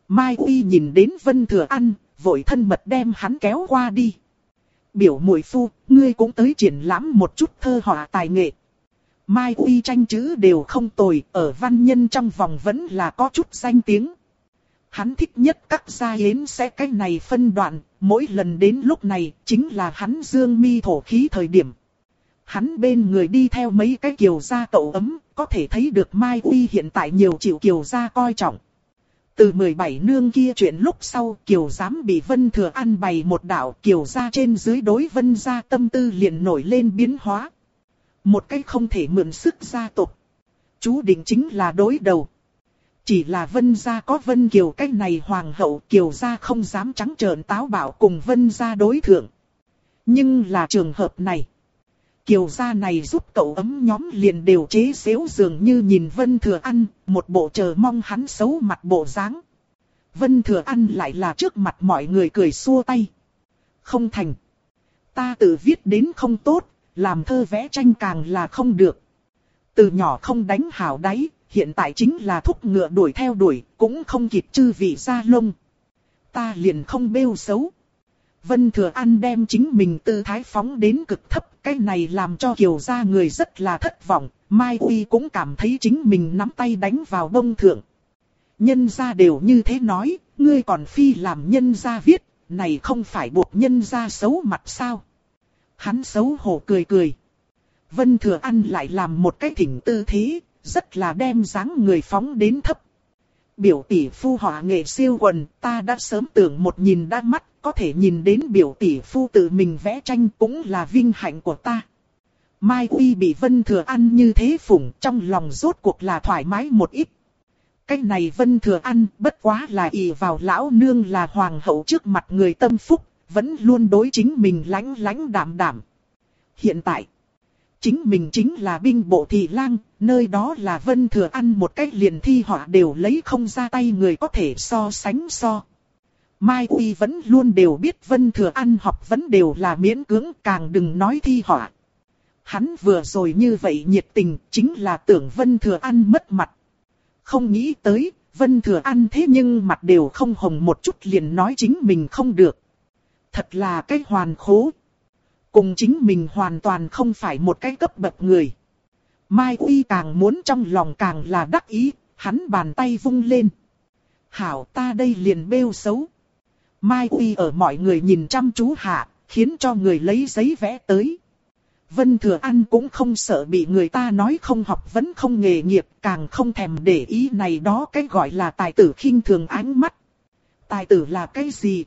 Mai Uy nhìn đến Vân Thừa An, vội thân mật đem hắn kéo qua đi. Biểu muội phu, ngươi cũng tới triển lãm một chút thơ họa tài nghệ. Mai Uy tranh chữ đều không tồi, ở văn nhân trong vòng vẫn là có chút danh tiếng. Hắn thích nhất các gia yến sẽ cái này phân đoạn, mỗi lần đến lúc này chính là hắn dương mi thổ khí thời điểm. Hắn bên người đi theo mấy cái kiều gia cậu ấm, có thể thấy được Mai Uy hiện tại nhiều chịu kiều gia coi trọng. Từ 17 nương kia chuyện lúc sau, kiều giám bị Vân Thừa An bày một đạo, kiều gia trên dưới đối Vân gia tâm tư liền nổi lên biến hóa. Một cái không thể mượn sức gia tộc, chú định chính là đối đầu. Chỉ là Vân gia có Vân Kiều cái này hoàng hậu, kiều gia không dám trắng trợn táo bạo cùng Vân gia đối thượng. Nhưng là trường hợp này, kiều gia này giúp cậu ấm nhóm liền đều chế giễu, dường như nhìn Vân Thừa An, một bộ chờ mong hắn xấu mặt bộ dáng. Vân Thừa An lại là trước mặt mọi người cười xua tay. Không thành. Ta tự viết đến không tốt, làm thơ vẽ tranh càng là không được. Từ nhỏ không đánh hảo đáy, hiện tại chính là thúc ngựa đuổi theo đuổi, cũng không kịp chư vị gia lông. Ta liền không bêu xấu. Vân Thừa An đem chính mình tư thái phóng đến cực thấp, cái này làm cho kiều gia người rất là thất vọng. Mai Uy cũng cảm thấy chính mình nắm tay đánh vào bông thượng. Nhân gia đều như thế nói, ngươi còn phi làm nhân gia viết, này không phải buộc nhân gia xấu mặt sao? Hắn xấu hổ cười cười. Vân Thừa An lại làm một cái thỉnh tư thế, rất là đem dáng người phóng đến thấp. Biểu tỷ phu họa nghệ siêu quần, ta đã sớm tưởng một nhìn đã mắt, có thể nhìn đến biểu tỷ phu tự mình vẽ tranh cũng là vinh hạnh của ta. Mai Uy bị Vân Thừa An như thế phủng, trong lòng rốt cuộc là thoải mái một ít. Cái này Vân Thừa An bất quá là ỷ vào lão nương là hoàng hậu trước mặt người tâm phúc, vẫn luôn đối chính mình lãnh lãnh đạm đạm. Hiện tại, chính mình chính là binh bộ thị lang, nơi đó là Vân Thừa An một cách liền thi họa đều lấy không ra tay người có thể so sánh so. Mai Uy vẫn luôn đều biết Vân Thừa An học vẫn đều là miễn cưỡng, càng đừng nói thi họa. Hắn vừa rồi như vậy nhiệt tình chính là tưởng Vân Thừa An mất mặt. Không nghĩ tới, Vân Thừa An thế nhưng mặt đều không hồng một chút liền nói chính mình không được. Thật là cái hoàn khố. Cùng chính mình hoàn toàn không phải một cái cấp bậc người. Mai Uy càng muốn trong lòng càng là đắc ý, hắn bàn tay vung lên. Hảo, ta đây liền bêu xấu. Mai Uy ở mọi người nhìn chăm chú hạ, khiến cho người lấy giấy vẽ tới. Vân Thừa An cũng không sợ bị người ta nói không học vấn không nghề nghiệp, càng không thèm để ý này đó cái gọi là tài tử khinh thường ánh mắt. Tài tử là cái gì?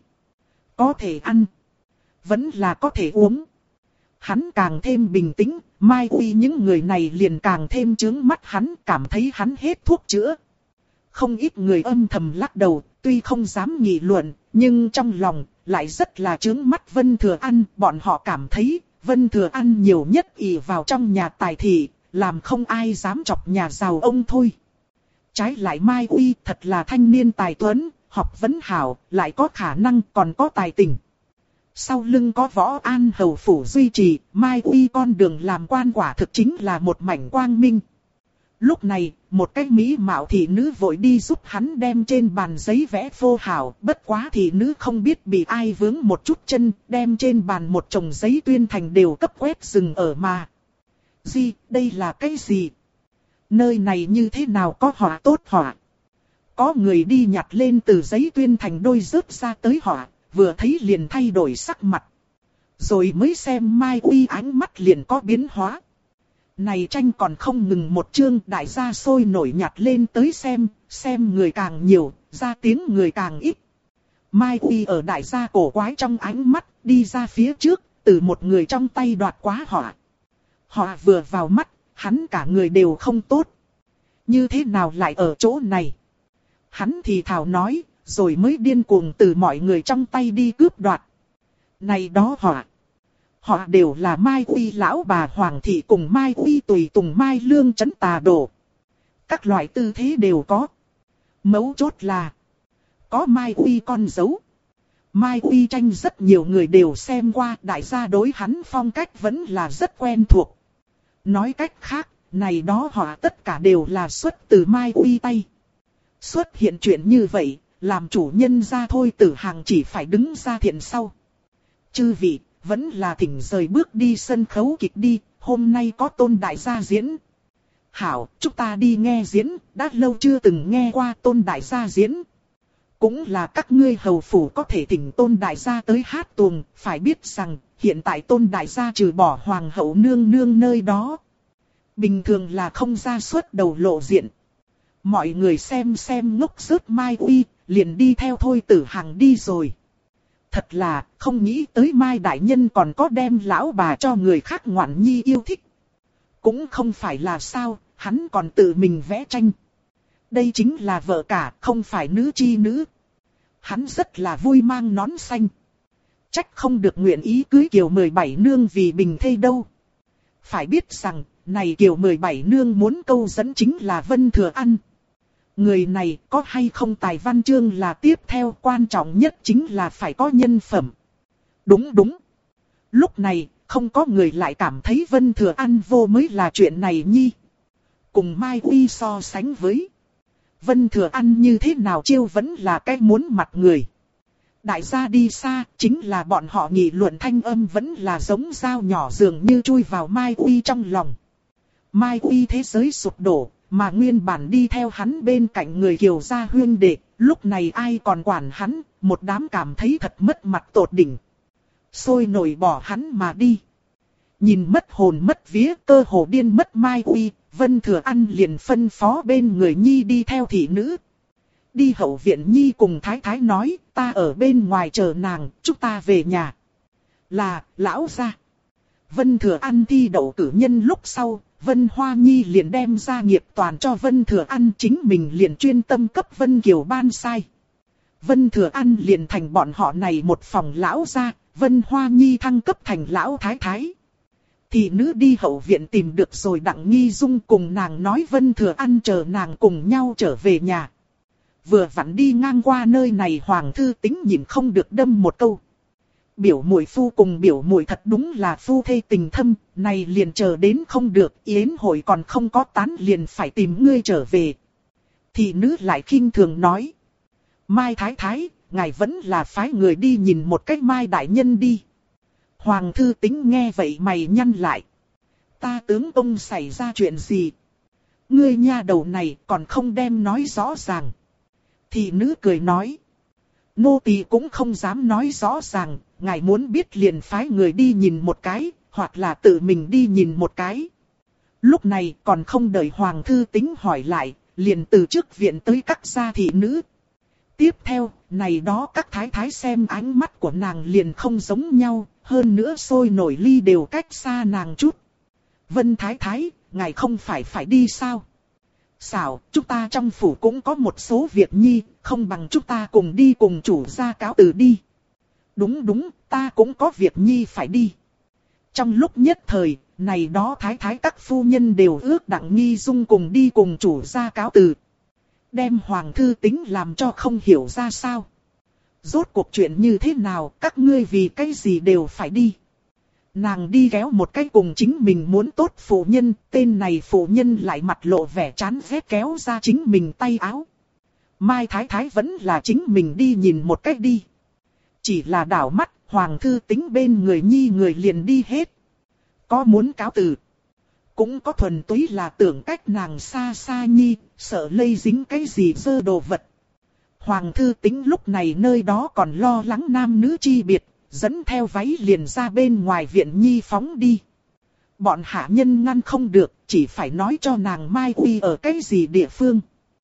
Có thể ăn, vẫn là có thể uống. Hắn càng thêm bình tĩnh, Mai Uy những người này liền càng thêm chướng mắt hắn, cảm thấy hắn hết thuốc chữa. Không ít người âm thầm lắc đầu, tuy không dám nghị luận, nhưng trong lòng lại rất là chướng mắt Vân Thừa An. Bọn họ cảm thấy Vân Thừa An nhiều nhất ỷ vào trong nhà tài thị, làm không ai dám chọc nhà giàu ông thôi. Trái lại Mai Uy thật là thanh niên tài tuấn, học vấn hảo, lại có khả năng còn có tài tình. Sau lưng có Võ An hầu phủ duy trì, Mai Uy con đường làm quan quả thực chính là một mảnh quang minh. Lúc này, một cái mỹ mạo thị nữ vội đi giúp hắn đem trên bàn giấy vẽ phô hảo, bất quá thị nữ không biết bị ai vướng một chút chân, đem trên bàn một chồng giấy tuyên thành đều cấp quét dừng ở mà. Gì, đây là cái gì? Nơi này như thế nào có họa tốt họa? Có người đi nhặt lên từ giấy tuyên thành đôi rớt ra tới họa, vừa thấy liền thay đổi sắc mặt. Rồi mới xem Mai Uy ánh mắt liền có biến hóa. Này tranh còn không ngừng một chương, đại gia sôi nổi nhặt lên tới xem người càng nhiều, ra tiếng người càng ít. Mai Uy ở đại gia cổ quái trong ánh mắt, đi ra phía trước, từ một người trong tay đoạt quá họa. Họa vừa vào mắt, hắn cả người đều không tốt. Như thế nào lại ở chỗ này? Hắn thì thào nói, rồi mới điên cuồng từ mọi người trong tay đi cướp đoạt. Này đó họa. Họ đều là Mai Uy lão bà Hoàng thị cùng Mai Uy tùy tùng Mai Lương trấn tà đồ. Các loại tư thế đều có. Mấu chốt là có Mai Uy con dấu. Mai Uy tranh rất nhiều người đều xem qua, đại gia đối hắn phong cách vẫn là rất quen thuộc. Nói cách khác, này đó họ tất cả đều là xuất từ Mai Uy tay. Xuất hiện chuyện như vậy, Làm chủ nhân ra Thôi Tử Hằng chỉ phải đứng ra thiện sau. Chư vị, vẫn là thỉnh rời bước đi sân khấu kịch đi, hôm nay có Tôn đại gia diễn. Hảo, chúng ta đi nghe diễn, đã lâu chưa từng nghe qua Tôn đại gia diễn. Cũng là các ngươi hầu phủ có thể thỉnh Tôn đại gia tới hát tuồng, phải biết rằng hiện tại Tôn đại gia trừ bỏ hoàng hậu nương nương nơi đó, bình thường là không ra xuất đầu lộ diện. Mọi người xem ngốc rớt Mai Uy, liền đi theo Thôi Tử Hằng đi rồi. Thật là không nghĩ tới Mai đại nhân còn có đem lão bà cho người khác ngoạn nhi yêu thích. Cũng không phải là sao, hắn còn tự mình vẽ tranh. Đây chính là vợ cả, không phải nữ chi nữ. Hắn rất là vui mang nón xanh. Trách không được nguyện ý cưới Kiều 17 nương vì bình thê đâu. Phải biết rằng, này Kiều 17 nương muốn câu dẫn chính là Vân Thừa Ăn. Người này có hay không tài văn chương là tiếp theo, quan trọng nhất chính là phải có nhân phẩm. Đúng. Lúc này, không có người lại cảm thấy Vân Thừa Ăn vô mới là chuyện này nhi. Cùng Mai Uy so sánh với Vân Thừa Ăn như thế nào chiêu vẫn là cái muốn mặt người. Đại gia đi xa, chính là bọn họ nghị luận thanh âm vẫn là giống dao nhỏ dường như chui vào Mai Uy trong lòng. Mai Uy thế giới sụp đổ, mà nguyên bản đi theo hắn bên cạnh người Kiều gia huyên đệ, lúc này ai còn quản hắn, một đám cảm thấy thật mất mặt tột đỉnh. Sôi nổi bỏ hắn mà đi. Nhìn mất hồn mất vía, cơ hồ điên mất Mai Uy, Vân Thừa Ăn liền phân phó bên người nhi đi theo thị nữ. Đi hậu viện nhi cùng thái thái nói, ta ở bên ngoài chờ nàng, chúng ta về nhà. Là, lão gia. Vân Thừa Ăn thi đậu cử nhân lúc sau, Vân Hoa Nhi liền đem gia nghiệp toàn cho Vân Thừa Ăn, chính mình liền chuyên tâm cấp Vân Kiều ban sai. Vân Thừa Ăn liền thành bọn họ này một phòng lão gia, Vân Hoa Nhi thăng cấp thành lão thái thái. Thị nữ đi hậu viện tìm được rồi Đặng Nghi Dung cùng nàng nói Vân Thừa Ăn chờ nàng cùng nhau trở về nhà. Vừa vặn đi ngang qua nơi này Hoàng Thư Tính nhìn không được đâm một câu. Biểu muội phu cùng biểu muội thật đúng là phu thê tình thâm, này liền chờ đến không được, yến hội còn không có tán liền phải tìm ngươi trở về. Thị nữ lại khinh thường nói. Mai thái thái, ngài vẫn là phái người đi nhìn một cách Mai đại nhân đi. Hoàng Thư Tính nghe vậy mày nhăn lại. Ta tướng ông xảy ra chuyện gì? Ngươi nha đầu này còn không đem nói rõ ràng. Thị nữ cười nói. Nô tỳ cũng không dám nói rõ ràng, ngài muốn biết liền phái người đi nhìn một cái, hoặc là tự mình đi nhìn một cái. Lúc này còn không đợi Hoàng Thư Tính hỏi lại, liền từ trước viện tới các gia thị nữ. Tiếp theo, này đó các thái thái xem ánh mắt của nàng liền không giống nhau, hơn nữa sôi nổi ly đều cách xa nàng chút. Vân thái thái, ngài không phải đi sao? Xảo, chúng ta trong phủ cũng có một số việc nhi, không bằng chúng ta cùng đi cùng chủ gia cáo từ đi. Đúng, ta cũng có việc nhi phải đi. Trong lúc nhất thời, này đó thái thái các phu nhân đều ước Đặng Nghi Dung cùng đi cùng chủ gia cáo từ. Đem Hoàng Thư Tính làm cho không hiểu ra sao. Rốt cuộc chuyện như thế nào, các ngươi vì cái gì đều phải đi. Nàng đi kéo một cái cùng chính mình muốn tốt phụ nhân, tên này phụ nhân lại mặt lộ vẻ chán ghét kéo ra chính mình tay áo. Mai thái thái vẫn là chính mình đi nhìn một cách đi. Chỉ là đảo mắt, Hoàng Thư Tính bên người nhi người liền đi hết. Có muốn cáo từ, cũng có thuần túy là tưởng cách nàng xa xa nhi, sợ lây dính cái gì dơ đồ vật. Hoàng Thư Tính lúc này nơi đó còn lo lắng nam nữ chi biệt, dẫn theo váy liền ra bên ngoài viện nhi phóng đi. Bọn hạ nhân ngăn không được, chỉ phải nói cho nàng Mai Uy ở cái gì địa phương.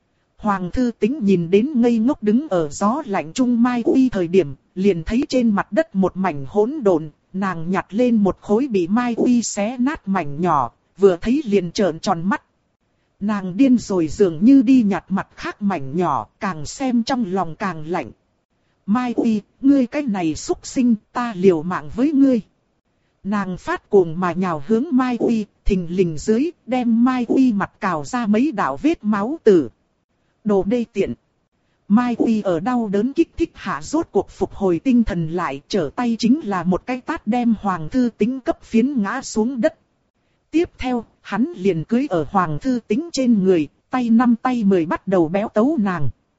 Hoàng Thư Tính nhìn đến ngây ngốc đứng ở gió lạnh trung Mai Uy thời điểm, liền thấy trên mặt đất một mảnh hỗn độn, nàng nhặt lên một khối bị Mai Uy xé nát mảnh nhỏ, vừa thấy liền trợn tròn mắt. Nàng điên rồi dường như đi nhặt mặt khác mảnh nhỏ, càng xem trong lòng càng lạnh. Mai Uy, ngươi cái này xúc sinh, ta liều mạng với ngươi. Nàng phát cuồng mà nhào hướng Mai Uy, thình lình dưới, đem Mai Uy mặt cào ra mấy đạo vết máu tử. Đồ đê tiện. Mai Uy ở đau đớn kích thích hạ rốt cuộc phục hồi tinh thần lại, trở tay chính là một cái tát đem Hoàng Thư Tính cấp phiến ngã xuống đất. Tiếp theo, hắn liền cưỡi ở Hoàng Thư Tính trên người, tay 5 tay 10 bắt đầu béo tấu nàng.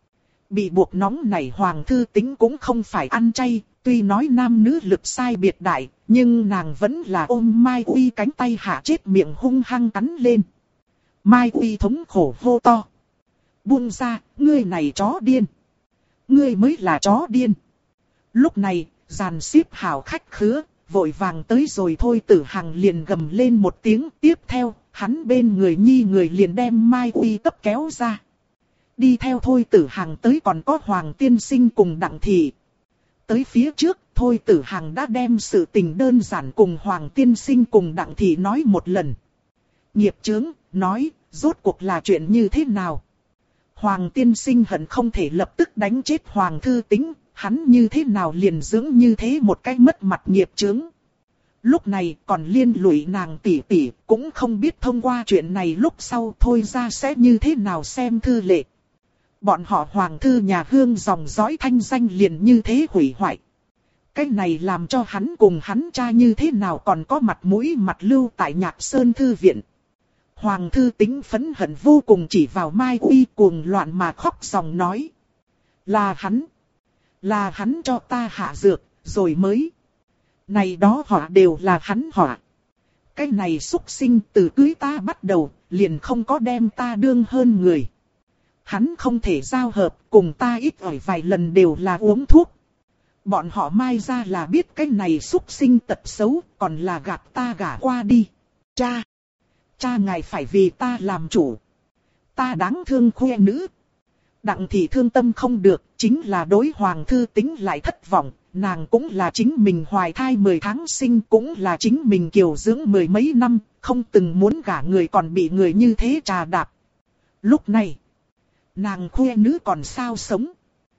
Bị buộc nóng nảy Hoàng Thư Tính cũng không phải ăn chay, tuy nói nam nữ lực sai biệt đại, nhưng nàng vẫn là ôm Mai Uy cánh tay hạ chết miệng hung hăng cắn lên. Mai Uy thống khổ hô to. Buông ra, ngươi này chó điên. Ngươi mới là chó điên. Lúc này, dàn xếp hảo khách khứa, vội vàng tới rồi Thôi Tử Hằng liền gầm lên một tiếng. Tiếp theo, hắn bên người nhi người liền đem Mai Uy cấp kéo ra. Đi theo Thôi Tử Hằng tới còn có Hoàng Tiên Sinh cùng Đặng Thị. Tới phía trước, Thôi Tử Hằng đã đem sự tình đơn giản cùng Hoàng Tiên Sinh cùng Đặng Thị nói một lần. Nghiệp chướng, nói, rốt cuộc là chuyện như thế nào? Hoàng Tiên Sinh hận không thể lập tức đánh chết Hoàng Thư Tính, hắn như thế nào liền dưỡng như thế một cái mất mặt nghiệp chướng. Lúc này còn liên lụy nàng tỷ tỷ, cũng không biết thông qua chuyện này lúc sau Thôi ra sẽ như thế nào xem Thư Lệ. Bọn họ Hoàng Thư nhà Hương dòng dõi thanh danh liền như thế hủy hoại. Cái này làm cho hắn cùng hắn cha như thế nào còn có mặt mũi mặt lưu tại Nhạc Sơn Thư Viện. Hoàng Thư Tính phẫn hận vô cùng chỉ vào Mai Uy cuồng loạn mà khóc ròng nói. Là hắn cho ta hạ dược, rồi mới. Này đó họ đều là hắn họ. Cái này xúc sinh từ cưới ta bắt đầu, liền không có đem ta đương hơn người. Hắn không thể giao hợp, cùng ta ít ỏi vài lần đều là uống thuốc. Bọn họ Mai ra là biết cái này xúc sinh tật xấu, còn là gạt ta gả qua đi. Cha ngài phải vì ta làm chủ. Ta đáng thương khoe nữ. Đặng Thị thương tâm không được, chính là đối Hoàng Thư Tính lại thất vọng. Nàng cũng là chính mình hoài thai 10 tháng sinh, cũng là chính mình kiều dưỡng 10 mấy năm, không từng muốn gả người còn bị người như thế trà đạp. Lúc này, nàng khoe nữ còn sao sống.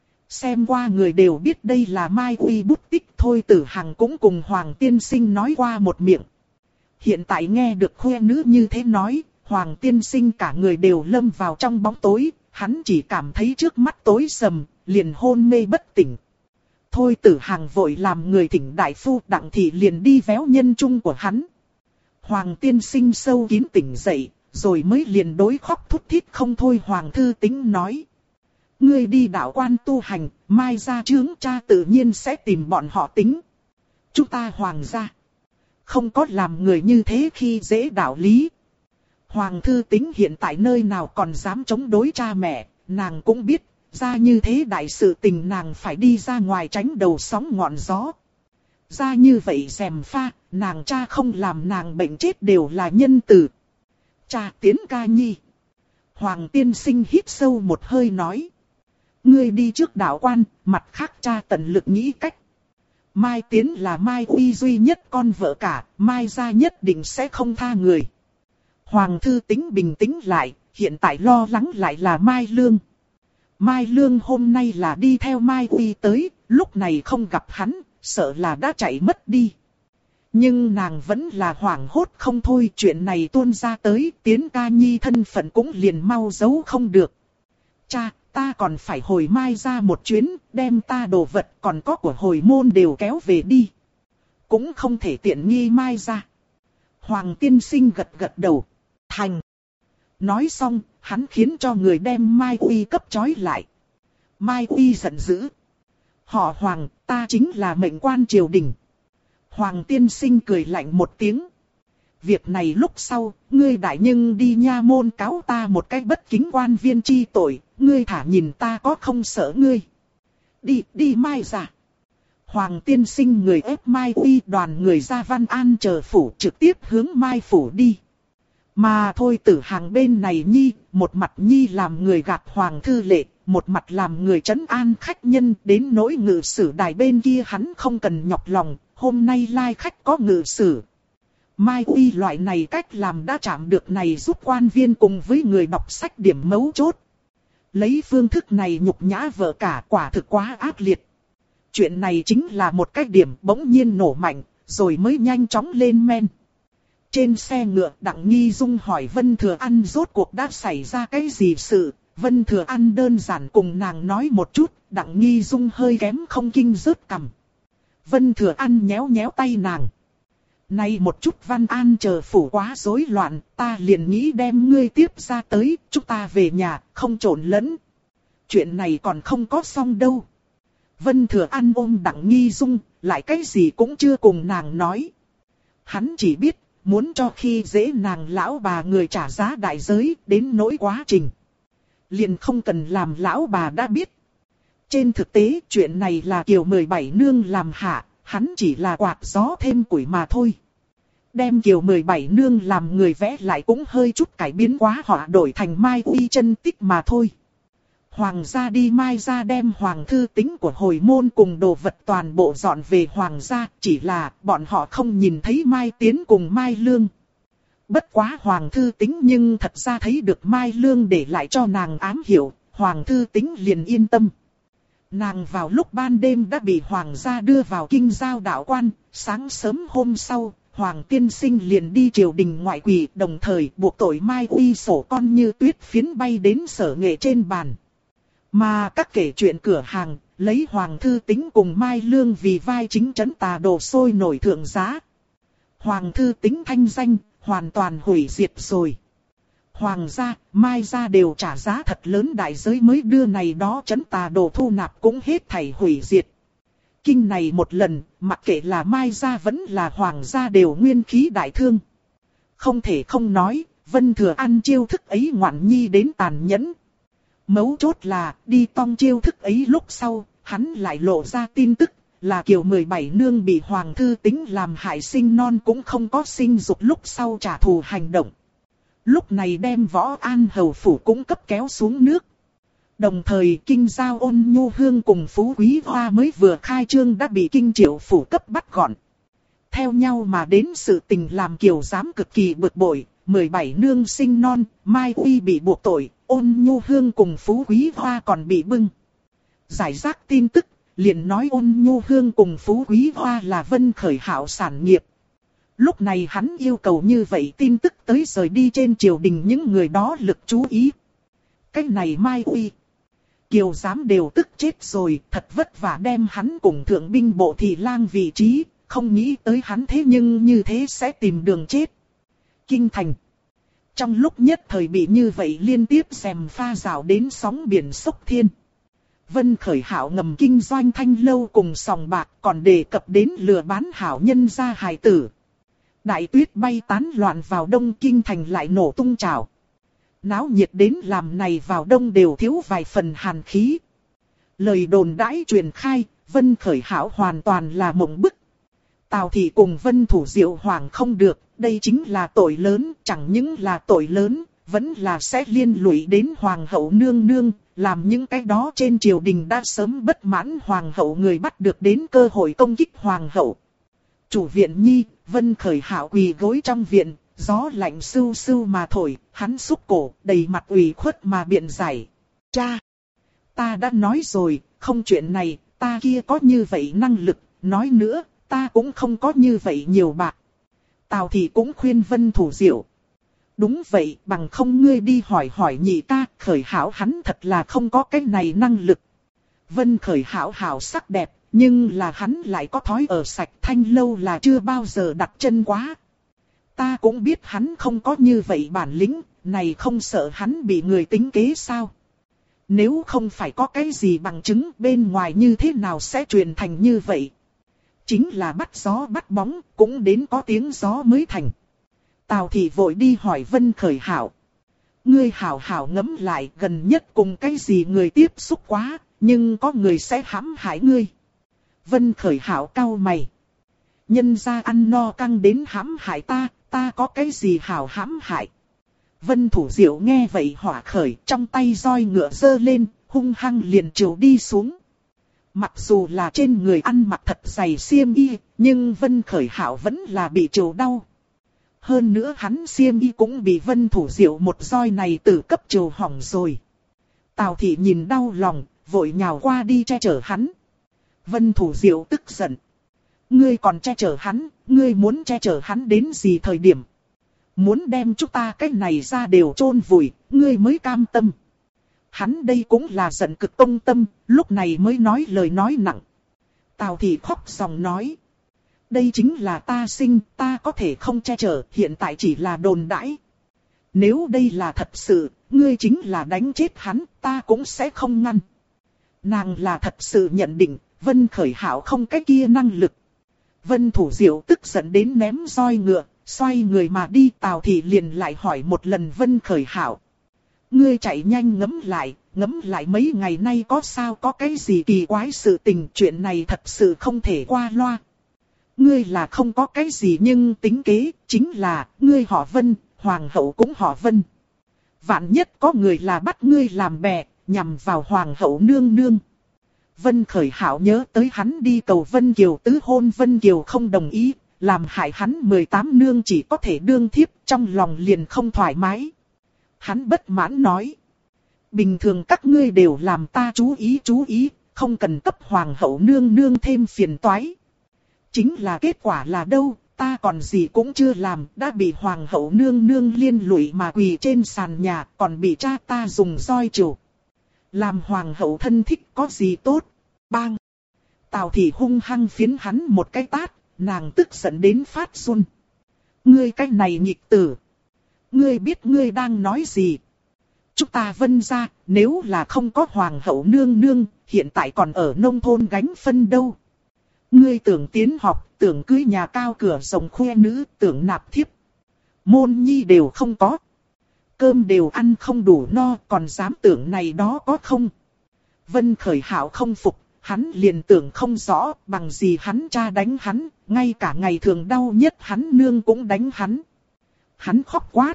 Xem qua người đều biết đây là Mai Uy bút tích. Thôi Tử Hằng cũng cùng Hoàng Tiên Sinh nói qua một miệng. Hiện tại nghe được khoe nữ như thế nói, Hoàng Tiên Sinh cả người đều lâm vào trong bóng tối, hắn chỉ cảm thấy trước mắt tối sầm, liền hôn mê bất tỉnh. Thôi Tử Hằng vội làm người thỉnh đại phu, Đặng Thị liền đi véo nhân trung của hắn. Hoàng Tiên Sinh sâu kín tỉnh dậy, rồi mới liền đối khóc thút thít không thôi. Hoàng Thư Tính nói. Ngươi đi đạo quan tu hành, mai ra chướng cha tự nhiên sẽ tìm bọn họ tính. Chúng ta Hoàng gia không có làm người như thế khi dễ đạo lý. Hoàng Thư Tính hiện tại nơi nào còn dám chống đối cha mẹ, nàng cũng biết, ra như thế đại sự tình nàng phải đi ra ngoài tránh đầu sóng ngọn gió. Ra như vậy dèm pha, nàng cha không làm nàng bệnh chết đều là nhân từ. Cha Tiến ca nhi. Hoàng Tiên Sinh hít sâu một hơi nói. Ngươi đi trước đạo quan, mặt khác cha tận lực nghĩ cách. Mai Tiến là Mai Uy duy nhất con vợ cả, Mai gia nhất định sẽ không tha người. Hoàng Thư Tính bình tĩnh lại, hiện tại lo lắng lại là Mai Lương. Mai Lương hôm nay là đi theo Mai Uy tới, lúc này không gặp hắn, sợ là đã chạy mất đi. Nhưng nàng vẫn là hoảng hốt không thôi, chuyện này tuôn ra tới, Tiến ca nhi thân phận cũng liền mau giấu không được. Cha, ta còn phải hồi Mai ra một chuyến, đem ta đồ vật còn có của hồi môn đều kéo về đi. Cũng không thể tiện nghi Mai ra. Hoàng Tiên Sinh gật gật đầu. Thành. Nói xong, hắn khiến cho người đem Mai Uy cấp trói lại. Mai Uy giận dữ. Họ Hoàng, ta chính là mệnh quan triều đình. Hoàng Tiên Sinh cười lạnh một tiếng. Việc này lúc sau, ngươi đại nhưng đi nha môn cáo ta một cái bất kính quan viên chi tội, ngươi thả nhìn ta có không sợ ngươi. Đi Mai ra. Hoàng Tiên Sinh người ép Mai Uy đoàn người ra Văn An chờ phủ trực tiếp hướng Mai phủ đi. Mà thôi Tử Hằng bên này nhi, một mặt nhi làm người gạt Hoàng Thư Lệ, một mặt làm người trấn an khách nhân, đến nỗi ngự sử đài bên kia hắn không cần nhọc lòng, hôm nay lai khách có ngự sử. Mai Uy loại này cách làm đã chạm được này giúp quan viên cùng với người đọc sách điểm mấu chốt. Lấy phương thức này nhục nhã vợ cả quả thực quá ác liệt. Chuyện này chính là một cái điểm bỗng nhiên nổ mạnh, rồi mới nhanh chóng lên men. Trên xe ngựa Đặng Nghi Dung hỏi Vân Thừa An rốt cuộc đã xảy ra cái gì sự. Vân Thừa An đơn giản cùng nàng nói một chút, Đặng Nghi Dung hơi kém không kinh rớt cằm. Vân Thừa An nhéo nhéo tay nàng. Này một chút Văn An chờ phủ quá rối loạn, ta liền nghĩ đem ngươi tiếp ra tới, chúng ta về nhà, không trộn lẫn. chuyện này còn không có xong đâu. Vân Thừa An ôm Đặng Nghi Dung, lại cái gì cũng chưa cùng nàng nói. Hắn chỉ biết, muốn cho khi dễ nàng lão bà người trả giá đại giới, đến nỗi quá trình. Liền không cần làm lão bà đã biết. Trên thực tế, chuyện này là Kiều 17 nương làm hạ, hắn chỉ là quạt gió thêm củi mà thôi. Đem Kiều 17 nương làm người vẽ lại cũng hơi chút cải biến quá, họ đổi thành Mai Uy chân tích mà thôi. Hoàng gia đi Mai gia đem hoàng thư tính của hồi môn cùng đồ vật toàn bộ dọn về hoàng gia, chỉ là bọn họ không nhìn thấy Mai Tiến cùng Mai Lương. Bất quá hoàng thư tính nhưng thật ra thấy được Mai Lương để lại cho nàng ám hiểu, hoàng thư tính liền yên tâm. Nàng vào lúc ban đêm đã bị hoàng gia đưa vào kinh giao đạo quan, sáng sớm hôm sau, hoàng tiên sinh liền đi triều đình ngoại quỳ, đồng thời buộc tội Mai Uy sổ con như tuyết phiến bay đến sở nghệ trên bàn. Mà các kể chuyện cửa hàng, lấy hoàng thư tính cùng Mai Lương vì vai chính trấn tà đồ sôi nổi thượng giá. Hoàng thư tính thanh danh, hoàn toàn hủy diệt rồi. Hoàng gia, Mai gia đều trả giá thật lớn đại giới mới đưa này đó trấn tà đồ thu nạp cũng hết thảy hủy diệt. Kinh này một lần, mặc kệ là Mai gia vẫn là Hoàng gia đều nguyên khí đại thương. Không thể không nói, Vân Thừa An chiêu thức ấy ngoạn nhi đến tàn nhẫn. Mấu chốt là, đi tong chiêu thức ấy lúc sau, hắn lại lộ ra tin tức, là Kiều 17 nương bị Hoàng thư tính làm hại sinh non cũng không có sinh dục lúc sau trả thù hành động. Lúc này đem Võ An hầu phủ cũng cấp kéo xuống nước. Đồng thời kinh giao Ôn Nhu Hương cùng Phú Quý Hoa mới vừa khai trương đã bị kinh Triệu phủ cấp bắt gọn. Theo nhau mà đến sự tình làm Kiều giám cực kỳ bực bội, 17 nương sinh non, Mai Uy bị buộc tội, Ôn Nhu Hương cùng Phú Quý Hoa còn bị bưng. Giải rác tin tức, liền nói Ôn Nhu Hương cùng Phú Quý Hoa là Vân Khởi Hạo sản nghiệp. Lúc này hắn yêu cầu như vậy tin tức tới rời đi trên triều đình những người đó lực chú ý. Cái này Mai Uy, Kiều giám đều tức chết rồi, thật vất vả đem hắn cùng thượng binh bộ thị lang vị trí, không nghĩ tới hắn thế nhưng như thế sẽ tìm đường chết. Kinh thành. Trong lúc nhất thời bị như vậy liên tiếp xèm pha rào đến sóng biển sốc thiên. Vân Khởi Hạo ngầm kinh doanh thanh lâu cùng sòng bạc, còn đề cập đến lừa bán hảo nhân gia hài tử. Đại tuyết bay tán loạn vào đông, kinh thành lại nổ tung trào. Náo nhiệt đến làm này vào đông đều thiếu vài phần hàn khí. Lời đồn đãi truyền khai, Vân Khởi Hạo hoàn toàn là mộng bức. Tào thị cùng Vân Thủ Diệu hoảng không được, đây chính là tội lớn, chẳng những là tội lớn, vẫn là sẽ liên lụy đến Hoàng hậu nương nương, làm những cái đó trên triều đình đã sớm bất mãn Hoàng hậu người bắt được đến cơ hội công kích Hoàng hậu. Chủ viện nhi, Vân Khởi Hạo quỳ gối trong viện, gió lạnh sưu sưu mà thổi, hắn xúc cổ, đầy mặt ủy khuất mà biện giải. Cha! Ta đã nói rồi, không chuyện này, ta kia có như vậy năng lực, nói nữa, ta cũng không có như vậy nhiều bạc. Tào thị cũng khuyên Vân Thủ Diệu. Đúng vậy, bằng không ngươi đi hỏi nhị ca, Khởi Hạo hắn thật là không có cái này năng lực. Vân Khởi Hạo hảo sắc đẹp, nhưng là hắn lại có thói ở sạch, thanh lâu là chưa bao giờ đặt chân quá. Ta cũng biết hắn không có như vậy bản lĩnh, này không sợ hắn bị người tính kế sao. Nếu không phải có cái gì bằng chứng, bên ngoài như thế nào sẽ truyền thành như vậy. Chính là bắt gió bắt bóng, cũng đến có tiếng gió mới thành. Tào thị vội đi hỏi Vân Khởi Hạo. Ngươi hảo hảo ngẫm lại, gần nhất cùng cái gì người tiếp xúc quá, nhưng có người sẽ hãm hại ngươi. Vân Khởi Hạo cau mày. Nhân gia ăn no căng đến hãm hại ta, ta có cái gì hảo hãm hại. Vân Thủ Diệu nghe vậy hỏa khởi, trong tay roi ngựa giơ lên, hung hăng liền trượt đi xuống. Mặc dù là trên người ăn mặc thật dày xiêm y, nhưng Vân Khởi Hạo vẫn là bị trượt đau. Hơn nữa hắn xiêm y cũng bị Vân Thủ Diệu một roi này tử cấp trượt hỏng rồi. Tào thị nhìn đau lòng, vội nhào qua đi che chở hắn. Vân Thủ Diệu tức giận. Ngươi còn che chở hắn, ngươi muốn che chở hắn đến gì thời điểm? Muốn đem chúng ta cái này ra đều chôn vùi, ngươi mới cam tâm. Hắn đây cũng là giận cực công tâm, lúc này mới nói lời nói nặng. Tào thị khóc dòng nói. Đây chính là ta sinh, ta có thể không che chở, hiện tại chỉ là đồn đãi. Nếu đây là thật sự, ngươi chính là đánh chết hắn, ta cũng sẽ không ngăn. Nàng là thật sự nhận định, Vân Khởi Hạo không cái kia năng lực. Vân Thủ Diệu tức giận đến ném roi ngựa, xoay người mà đi. Tào Thị liền lại hỏi một lần Vân Khởi Hạo. Ngươi chạy nhanh ngẫm lại mấy ngày nay có sao có cái gì kỳ quái sự tình, chuyện này thật sự không thể qua loa. Ngươi là không có cái gì nhưng tính kế, chính là, ngươi họ Vân, Hoàng hậu cũng họ Vân. Vạn nhất có người là bắt ngươi làm bè, nhằm vào Hoàng hậu nương nương. Vân Khởi Hạo nhớ tới hắn đi cầu Vân Kiều tứ hôn, Vân Kiều không đồng ý, làm hại hắn 18 nương chỉ có thể đương thiếp, trong lòng liền không thoải mái. Hắn bất mãn nói. Bình thường các ngươi đều làm ta chú ý, không cần cấp Hoàng hậu nương nương thêm phiền toái. Chính là kết quả là đâu, ta còn gì cũng chưa làm, đã bị Hoàng hậu nương nương liên lụy mà quỳ trên sàn nhà, còn bị cha ta dùng roi chịu. Làm Hoàng hậu thân thích có gì tốt? Bang! Tào Thị hung hăng phiến hắn một cái tát, nàng tức giận đến phát run. Ngươi cái này nghịch tử! Ngươi biết ngươi đang nói gì? Chúng ta Vân gia, nếu là không có Hoàng hậu nương nương, hiện tại còn ở nông thôn gánh phân đâu. Ngươi tưởng tiến học, tưởng cưới nhà cao cửa rộng khoe nữ, tưởng nạp thiếp. Môn nhi đều không có. Cơm đều ăn không đủ no, còn dám tưởng này đó có không? Vân Khởi Hạo không phục, hắn liền tưởng không rõ, bằng gì hắn cha đánh hắn, ngay cả ngày thường đau nhất hắn nương cũng đánh hắn. Hắn khóc quát.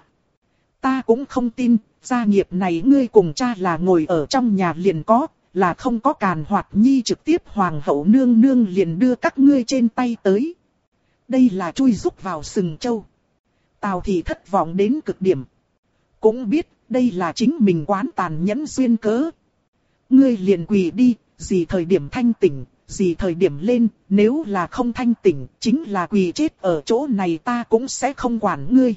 Ta cũng không tin, gia nghiệp này ngươi cùng cha là ngồi ở trong nhà liền có, là không có càn hoạt nhi trực tiếp Hoàng hậu nương nương liền đưa các ngươi trên tay tới. Đây là chui rúc vào sừng trâu. Tào Thị thất vọng đến cực điểm. Cũng biết, đây là chính mình quán tàn nhẫn duyên cớ. Ngươi liền quỳ đi, gì thời điểm thanh tỉnh, gì thời điểm lên, nếu là không thanh tỉnh, chính là quỳ chết ở chỗ này ta cũng sẽ không quản ngươi.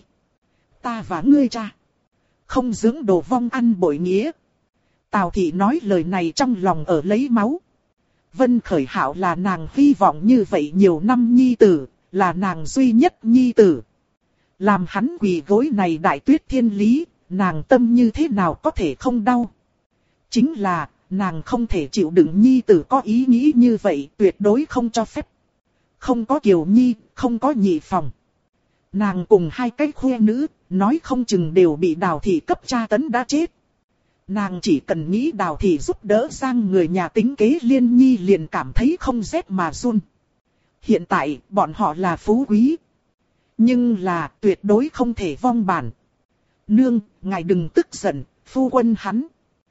Ta và ngươi cha. Không dưỡng đồ vong ăn bội nghĩa. Tào Thị nói lời này trong lòng ở lấy máu. Vân Khởi Hạo là nàng hy vọng như vậy nhiều năm nhi tử, là nàng duy nhất nhi tử. Làm hắn quỳ gối này đại tuyết thiên lý, nàng tâm như thế nào có thể không đau. Chính là, nàng không thể chịu đựng nhi tử có ý nghĩ như vậy, tuyệt đối không cho phép. Không có Kiều Nhi, không có Nhị Phòng. Nàng cùng hai cái khoe nữ, nói không chừng đều bị Đào Thị cấp tra tấn đã chết. Nàng chỉ cần nghĩ Đào Thị giúp đỡ sang người nhà tính kế Liên Nhi liền cảm thấy không rét mà run. Hiện tại, bọn họ là phú quý. Nhưng là tuyệt đối không thể vong bản. Nương, ngài đừng tức giận, phu quân hắn.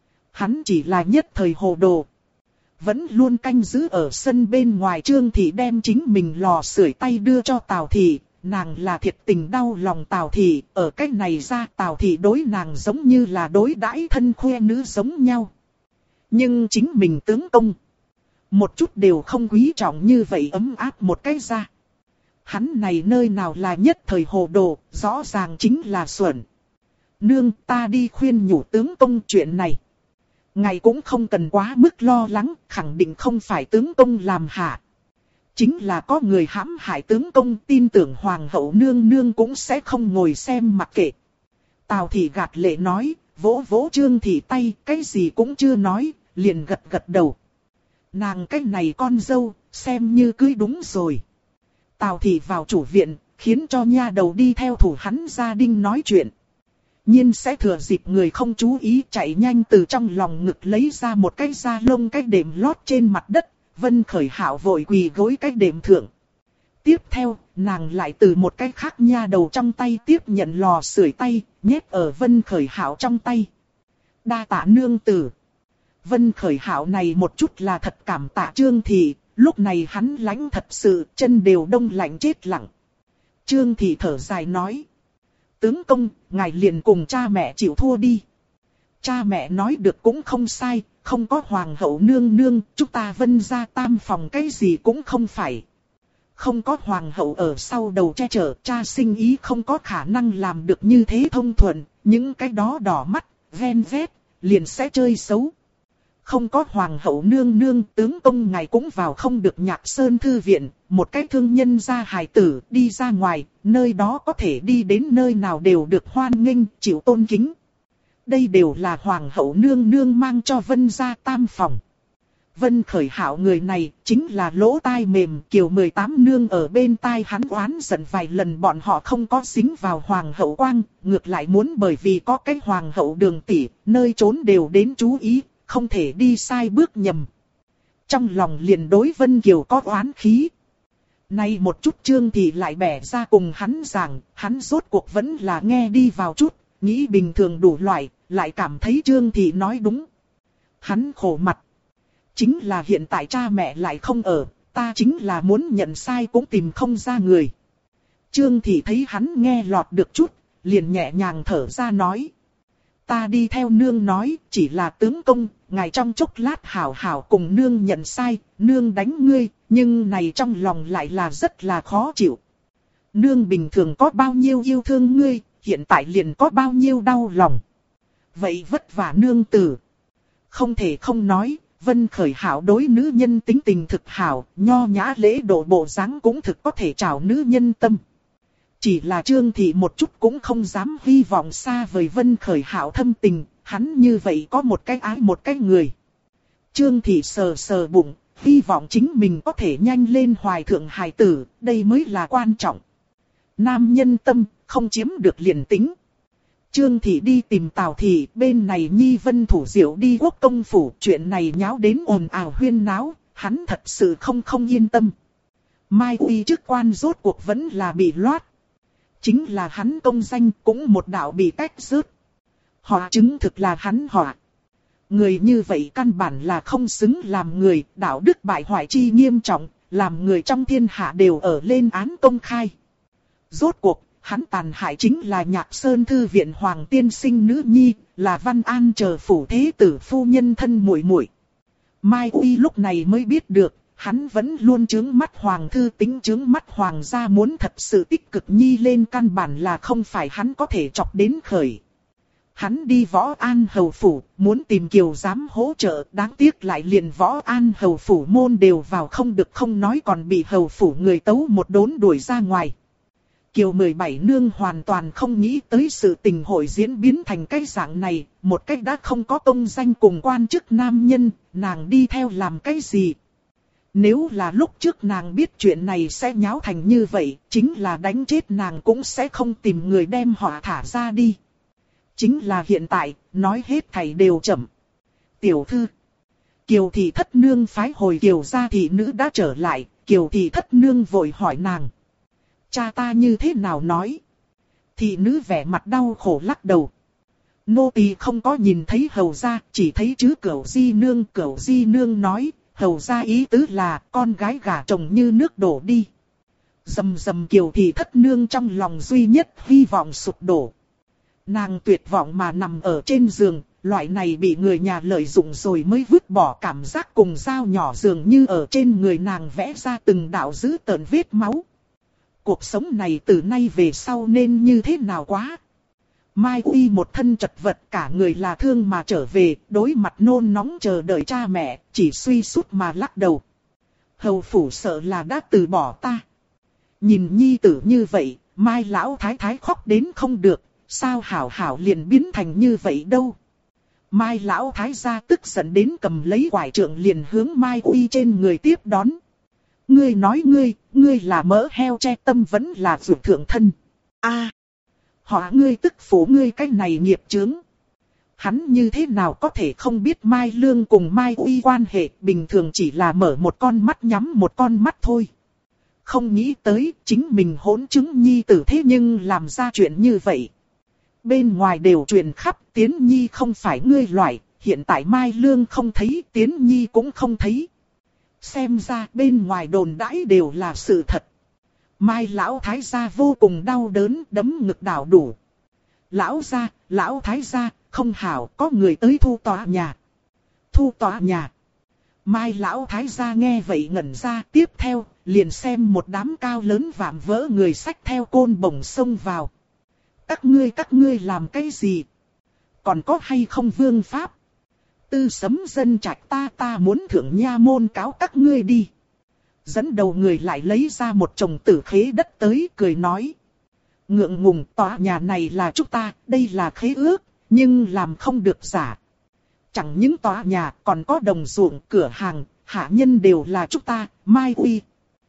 Hắn chỉ là nhất thời hồ đồ. Vẫn luôn canh giữ ở sân bên ngoài. Trương Thị đem chính mình lò sưởi tay đưa cho Tào Thị. Nàng là thiệt tình đau lòng Tào Thị. Ở cách này ra Tào Thị đối nàng giống như là đối đãi thân khoe nữ giống nhau. Nhưng chính mình tướng công. Một chút đều không quý trọng như vậy ấm áp một cái ra. Hắn này nơi nào là nhất thời hồ đồ, rõ ràng chính là xuẩn. Nương, ta đi khuyên nhủ tướng công chuyện này. Ngài cũng không cần quá mức lo lắng, khẳng định không phải tướng công làm hạ. Chính là có người hãm hại tướng công, tin tưởng Hoàng hậu nương nương cũng sẽ không ngồi xem mặc kệ. Tào Thị gạt lệ nói, vỗ vỗ Trương Thị tay, cái gì cũng chưa nói, liền gật gật đầu. Nàng cái này con dâu, xem như cưới đúng rồi. Tào Thị vào chủ viện, khiến cho nha đầu đi theo thủ hắn gia đình nói chuyện. Nhiên sẽ thừa dịp người không chú ý chạy nhanh từ trong lòng ngực lấy ra một cái da lông cái đệm lót trên mặt đất. Vân Khởi Hạo vội quỳ gối cái đệm thượng. Tiếp theo, nàng lại từ một cái khác nha đầu trong tay tiếp nhận lò sưởi tay, nhét ở Vân Khởi Hạo trong tay. Đa tạ nương tử. Vân Khởi Hạo này một chút là thật cảm tạ Trương Thị, lúc này hắn lãnh thật sự, chân đều đông lạnh chết lặng. Trương Thị thở dài nói. Tướng công, ngài liền cùng cha mẹ chịu thua đi. Cha mẹ nói được cũng không sai, không có Hoàng hậu nương nương, chúng ta Vân gia tam phòng cái gì cũng không phải. Không có Hoàng hậu ở sau đầu che chở, cha sinh ý không có khả năng làm được như thế thông thuận, những cái đó đỏ mắt, ven vét, liền sẽ chơi xấu. Không có Hoàng hậu nương nương, tướng công ngài cũng vào không được Nhạc Sơn thư viện, một cái thương nhân gia hài tử đi ra ngoài, nơi đó có thể đi đến nơi nào đều được hoan nghênh, chịu tôn kính. Đây đều là Hoàng hậu nương nương mang cho Vân gia tam phòng. Vân Khởi Hạo người này chính là lỗ tai mềm. Kiều 18 nương ở bên tai hắn oán giận vài lần bọn họ không có dính vào hoàng hậu quang, ngược lại muốn bởi vì có cái hoàng hậu Đường tỷ, nơi trốn đều đến chú ý, không thể đi sai bước nhầm. Trong lòng liền đối Vân Kiều có oán khí. Nay một chút Trương Thị lại bẻ ra cùng hắn giảng, hắn rốt cuộc vẫn là nghe đi vào chút, nghĩ bình thường đủ loại, lại cảm thấy Trương Thị nói đúng. Hắn khổ mặt. Chính là hiện tại cha mẹ lại không ở, ta chính là muốn nhận sai cũng tìm không ra người. Trương Thị thấy hắn nghe lọt được chút, liền nhẹ nhàng thở ra nói. Ta đi theo nương nói, chỉ là tướng công, ngài trong chốc lát hảo hảo cùng nương nhận sai, nương đánh ngươi, nhưng này trong lòng lại là rất là khó chịu. Nương bình thường có bao nhiêu yêu thương ngươi, hiện tại liền có bao nhiêu đau lòng. Vậy vất vả nương tử. Không thể không nói, Vân Khởi Hạo đối nữ nhân tính tình thực hảo, nho nhã lễ độ bộ dáng cũng thực có thể trào nữ nhân tâm. Chỉ là Trương Thị một chút cũng không dám hy vọng xa vời Vân Khởi Hạo thâm tình, hắn như vậy có một cái ái một cái người. Trương Thị sờ sờ bụng, hy vọng chính mình có thể nhanh lên hoài thượng hài tử, đây mới là quan trọng. Nam nhân tâm, không chiếm được liền tính. Trương Thị đi tìm Tào Thị, bên này Nhi Vân thủ diệu đi Quốc công phủ, chuyện này nháo đến ồn ào huyên náo, hắn thật sự không yên tâm. Mai Uy chức quan rốt cuộc vẫn là bị loát. Chính là hắn công danh cũng một đạo bị cách rớt. Họ chứng thực là hắn họ. Người như vậy căn bản là không xứng làm người, đạo đức bại hoại chi nghiêm trọng, làm người trong thiên hạ đều ở lên án công khai. Rốt cuộc, hắn tàn hại chính là Nhạc Sơn thư viện hoàng tiên sinh nữ nhi, là Văn An chờ phủ thế tử phu nhân thân muội muội. Mai Uy lúc này mới biết được, hắn vẫn luôn trướng mắt hoàng thư tính trướng mắt hoàng gia muốn thật sự tích cực nhi lên căn bản là không phải hắn có thể chọc đến khởi. Hắn đi Võ An hầu phủ, muốn tìm Kiều giám hỗ trợ, đáng tiếc lại liền Võ An hầu phủ môn đều vào không được không nói còn bị hầu phủ người tấu một đốn đuổi ra ngoài. Kiều 17 nương hoàn toàn không nghĩ tới sự tình hội diễn biến thành cái dạng này, một cách đã không có công danh cùng quan chức nam nhân, nàng đi theo làm cái gì? Nếu là lúc trước nàng biết chuyện này sẽ nháo thành như vậy, chính là đánh chết nàng cũng sẽ không tìm người đem họ thả ra đi. Chính là hiện tại, nói hết thảy đều chậm. Tiểu thư, Kiều thị thất nương phái hồi Kiều gia thị nữ đã trở lại, Kiều thị thất nương vội hỏi nàng. Cha ta như thế nào nói? Thị nữ vẻ mặt đau khổ lắc đầu. Nô tỳ không có nhìn thấy hầu gia, chỉ thấy chữ Cửu Di nương. Cửu Di nương nói, hầu gia ý tứ là con gái gả chồng như nước đổ đi. Rầm rầm Kiều thị thất nương trong lòng duy nhất hy vọng sụp đổ. Nàng tuyệt vọng mà nằm ở trên giường, loại này bị người nhà lợi dụng rồi mới vứt bỏ cảm giác cùng dao nhỏ dường như ở trên người nàng vẽ ra từng đạo dữ tợn vết máu. Cuộc sống này từ nay về sau nên như thế nào quá? Mai Uy một thân chật vật cả người là thương mà trở về, đối mặt nôn nóng chờ đợi cha mẹ, chỉ suy sút mà lắc đầu. Hầu phủ sợ là đã từ bỏ ta. Nhìn nhi tử như vậy, Mai lão thái thái khóc đến không được, sao hảo hảo liền biến thành như vậy đâu. Mai lão thái gia tức giận đến cầm lấy quải trượng liền hướng Mai Uy trên người tiếp đón. Ngươi nói ngươi là mỡ heo che tâm vẫn là ruột thượng thân. Họ ngươi tức phủ ngươi cái này nghiệp chướng. Hắn như thế nào có thể không biết Mai Lương cùng Mai Uy quan hệ bình thường chỉ là mở một con mắt nhắm một con mắt thôi. Không nghĩ tới chính mình hỗn chứng nhi tử thế nhưng làm ra chuyện như vậy. Bên ngoài đều truyền khắp Tiến Nhi không phải ngươi loại, hiện tại Mai Lương không thấy Tiến Nhi cũng không thấy. Xem ra bên ngoài đồn đãi đều là sự thật. Mai lão thái gia vô cùng đau đớn đấm ngực đảo đủ. Lão thái gia, không hảo có người tới thu tòa nhà. Thu tòa nhà. Mai lão thái gia nghe vậy ngẩn ra tiếp theo, liền xem một đám cao lớn vạm vỡ người xách theo côn bổng xông vào. Các ngươi làm cái gì? Còn có hay không vương pháp? Tư sấm dân trạch ta muốn thượng nha môn cáo các ngươi đi. Dẫn đầu người lại lấy ra một chồng tử khế đất tới cười nói. Ngượng ngùng tòa nhà này là chúng ta, đây là khế ước, nhưng làm không được giả. chẳng những tòa nhà còn có đồng ruộng, cửa hàng, hạ nhân đều là chúng ta, Mai Uy.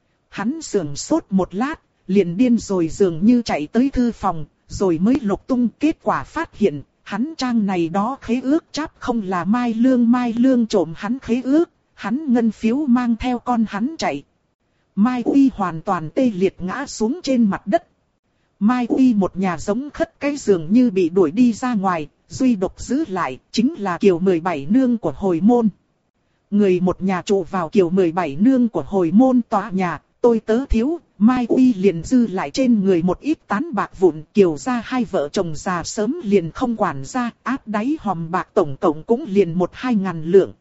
Hắn sững sốt một lát, liền điên rồi dường như chạy tới thư phòng, rồi mới lục tung kết quả phát hiện, hắn trang này đó khế ước cháp không là Mai Lương trộm hắn khế ước, hắn ngân phiếu mang theo con hắn chạy. Mai Uy hoàn toàn tê liệt ngã xuống trên mặt đất. Mai Uy một nhà giống khất cái dường như bị đuổi đi ra ngoài, duy độc giữ lại chính là Kiều 17 nương của hồi môn. Người một nhà trụ vào Kiều 17 nương của hồi môn tòa nhà, tôi tớ thiếu, Mai Uy liền dư lại trên người một ít tán bạc vụn. Kiều gia hai vợ chồng già sớm liền không quản gia, áp đáy hòm bạc tổng cộng cũng liền 1-2 ngàn lượng.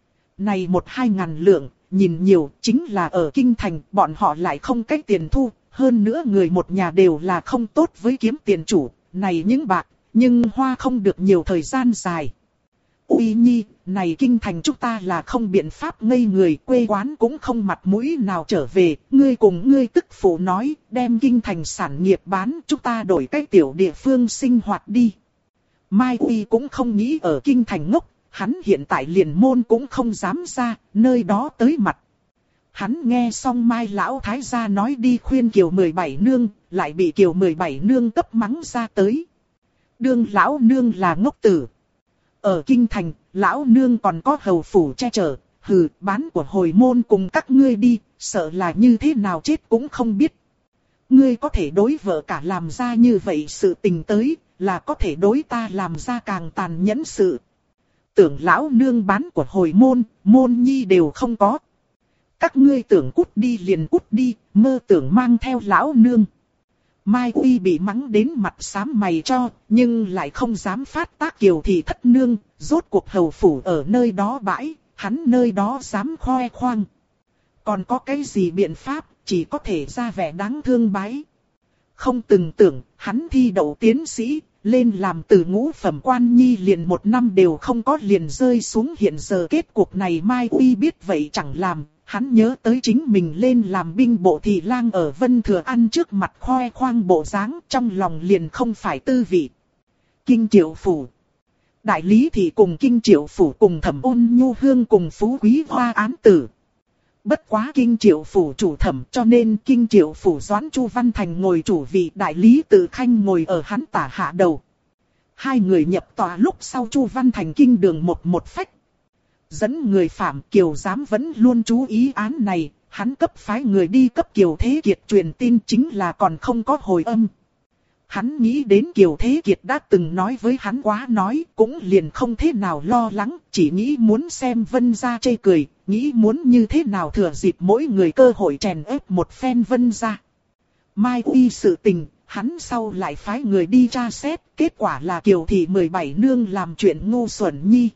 Này 1-2 ngàn lượng, nhìn nhiều, chính là ở kinh thành, bọn họ lại không cách tiền thu, hơn nữa người một nhà đều là không tốt với kiếm tiền chủ, này những bạc, nhưng hoa không được nhiều thời gian dài. Uy nhi, này kinh thành chúng ta là không biện pháp ngây người, quê quán cũng không mặt mũi nào trở về, ngươi cùng ngươi tức phụ nói, đem kinh thành sản nghiệp bán, chúng ta đổi cái tiểu địa phương sinh hoạt đi. Mai Uy cũng không nghĩ ở kinh thành ngốc, hắn hiện tại liền môn cũng không dám ra, nơi đó tới mặt. Hắn nghe xong Mai lão thái gia nói đi khuyên Kiều 17 nương, lại bị Kiều 17 nương cấp mắng ra tới. Đương lão nương là ngốc tử. Ở kinh thành, lão nương còn có hầu phủ che chở, hừ, bán của hồi môn cùng các ngươi đi, sợ là như thế nào chết cũng không biết. Ngươi có thể đối vợ cả làm ra như vậy sự tình tới, là có thể đối ta làm ra càng tàn nhẫn sự. Tưởng lão nương bán của hồi môn, môn nhi đều không có. Các ngươi tưởng cút đi liền cút đi, mơ tưởng mang theo lão nương. Mai Uy bị mắng đến mặt xám mày cho, nhưng lại không dám phát tác Kiều thị thất nương, rốt cuộc hầu phủ ở nơi đó bãi, hắn nơi đó dám khoe khoang. Còn có cái gì biện pháp, chỉ có thể ra vẻ đáng thương bái. Không từng tưởng, hắn thi đậu tiến sĩ, lên làm từ ngũ phẩm quan nhi liền 1 năm đều không có liền rơi xuống hiện giờ kết cục này Mai Uy biết vậy chẳng làm. Hắn nhớ tới chính mình lên làm binh bộ thị lang ở Vân Thừa An trước mặt khoe khoang bộ dáng, trong lòng liền không phải tư vị. Kinh Triệu Phủ. Đại lý thị cùng Kinh Triệu Phủ cùng Thẩm Ôn Nhu Hương cùng Phú Quý Hoa án tử. Bất quá Kinh Triệu Phủ chủ thẩm cho nên Kinh Triệu Phủ Doãn Chu Văn Thành ngồi chủ vị, đại lý Tự Khanh ngồi ở hắn tả hạ đầu. Hai người nhập tòa lúc sau Chu Văn Thành kinh đường một phách. Dẫn người phạm Kiều giám vẫn luôn chú ý án này, hắn cấp phái người đi cấp Kiều Thế Kiệt truyền tin chính là còn không có hồi âm. Hắn nghĩ đến Kiều Thế Kiệt đã từng nói với hắn quá nói, cũng liền không thế nào lo lắng, chỉ nghĩ muốn xem Vân gia chê cười, nghĩ muốn như thế nào thừa dịp mỗi người cơ hội chèn ép một phen Vân gia. Mai Uy sự tình, hắn sau lại phái người đi tra xét, kết quả là Kiều thị 17 nương làm chuyện ngu xuẩn nhi.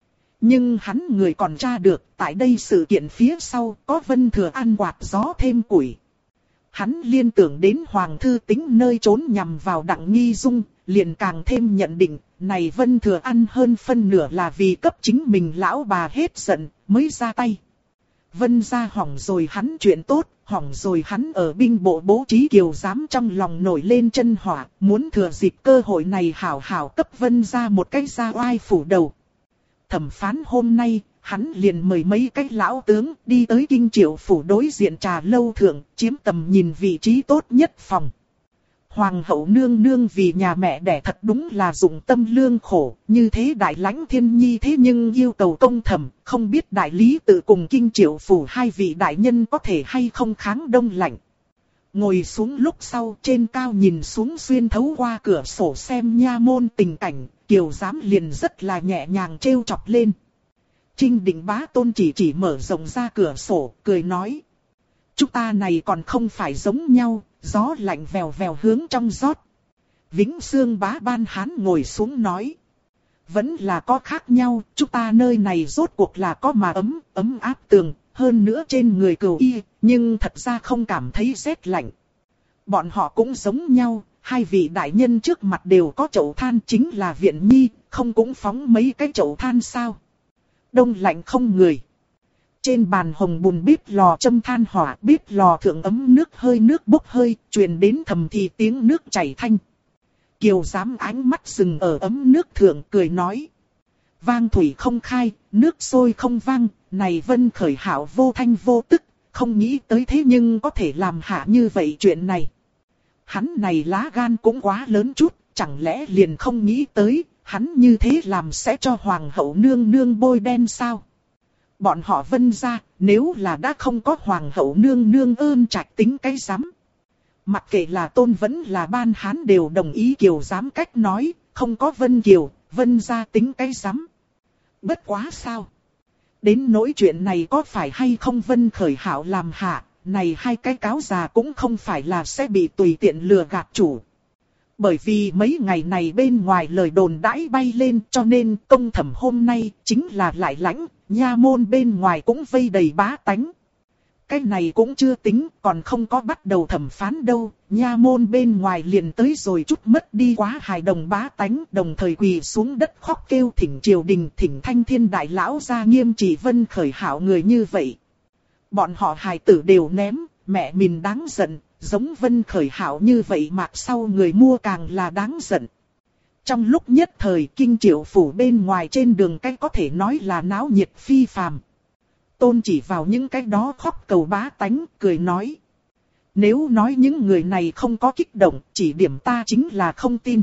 Nhưng hắn người còn tra được, tại đây sự kiện phía sau có Vân Thừa An quạt gió thêm củi. Hắn liên tưởng đến Hoàng thư Tính nơi trốn nhằm vào Đặng Nghi Dung, liền càng thêm nhận định, này Vân Thừa An hơn phân nửa là vì cấp chính mình lão bà hết giận, mới ra tay. Vân gia hỏng rồi hắn chuyện tốt, hỏng rồi hắn ở binh bộ bố trí Kiều giám trong lòng nổi lên chân hỏa, muốn thừa dịp cơ hội này hảo hảo cấp Vân gia một cái gia oai phủ đầu. Thẩm phán hôm nay, hắn liền mời mấy cái lão tướng đi tới Kinh Triệu Phủ đối diện trà lâu thượng, chiếm tầm nhìn vị trí tốt nhất phòng. Hoàng hậu nương nương vì nhà mẹ đẻ thật đúng là dụng tâm lương khổ, như thế đại lãnh thiên nhi thế nhưng yêu cầu công thẩm, không biết đại lý Tự cùng Kinh Triệu Phủ hai vị đại nhân có thể hay không kháng đông lạnh. Ngồi xuống lúc sau trên cao nhìn xuống xuyên thấu qua cửa sổ xem nha môn tình cảnh, Kiều giám liền rất là nhẹ nhàng trêu chọc lên. Trinh Định Bá Tôn chỉ mở rộng ra cửa sổ, cười nói. Chúng ta này còn không phải giống nhau, gió lạnh vèo vèo hướng trong rót. Vĩnh Xương Bá Ban Hán ngồi xuống nói. Vẫn là có khác nhau, chúng ta nơi này rốt cuộc là có mà ấm áp tường, hơn nữa trên người Cửu Y, nhưng thật ra không cảm thấy rét lạnh. Bọn họ cũng giống nhau, hai vị đại nhân trước mặt đều có chậu than chính là Viện Nhi, không cũng phóng mấy cái chậu than sao. Đông lạnh không người. Trên bàn hồng bùn bếp lò châm than hỏa, bếp lò thượng ấm nước bốc hơi, truyền đến thầm thì tiếng nước chảy thanh. Kiều giám ánh mắt dừng ở ấm nước thượng cười nói. vang thủy không khai, nước sôi không vang, này Vân Khởi Hảo vô thanh vô tức, không nghĩ tới thế nhưng có thể làm hạ như vậy chuyện này. Hắn này lá gan cũng quá lớn chút, chẳng lẽ liền không nghĩ tới, hắn như thế làm sẽ cho hoàng hậu nương nương bôi đen sao? Bọn họ Vân gia, nếu là đã không có hoàng hậu nương nương ơn trạch tính cái rắm. Mặc kệ là Tôn vẫn là Ban Hán đều đồng ý Kiều dám cách nói, không có Vân Kiều, Vân gia tính cái rắm. Bất quá sao? Đến nỗi chuyện này có phải hay không Vân Khởi Hảo làm hạ, này hai cái cáo già cũng không phải là sẽ bị tùy tiện lừa gạt chủ. Bởi vì mấy ngày này bên ngoài lời đồn đãi bay lên cho nên công thẩm hôm nay chính là lại lãnh, nha môn bên ngoài cũng vây đầy bá tánh. Cái này cũng chưa tính, còn không có bắt đầu thẩm phán đâu, nha môn bên ngoài liền tới rồi chút mất đi quá hài đồng bá tánh, đồng thời quỳ xuống đất khóc kêu thỉnh triều đình, thỉnh thanh thiên đại lão ra nghiêm trị Vân Khởi Hảo người như vậy. Bọn họ hài tử đều ném, mẹ mình đáng giận, giống Vân Khởi Hảo như vậy mà sau người mua càng là đáng giận. Trong lúc nhất thời kinh triệu phủ bên ngoài trên đường cái có thể nói là náo nhiệt phi phàm. Tôn chỉ vào những cái đó khóc cầu bá tánh, cười nói. Nếu nói những người này không có kích động, chỉ điểm ta chính là không tin.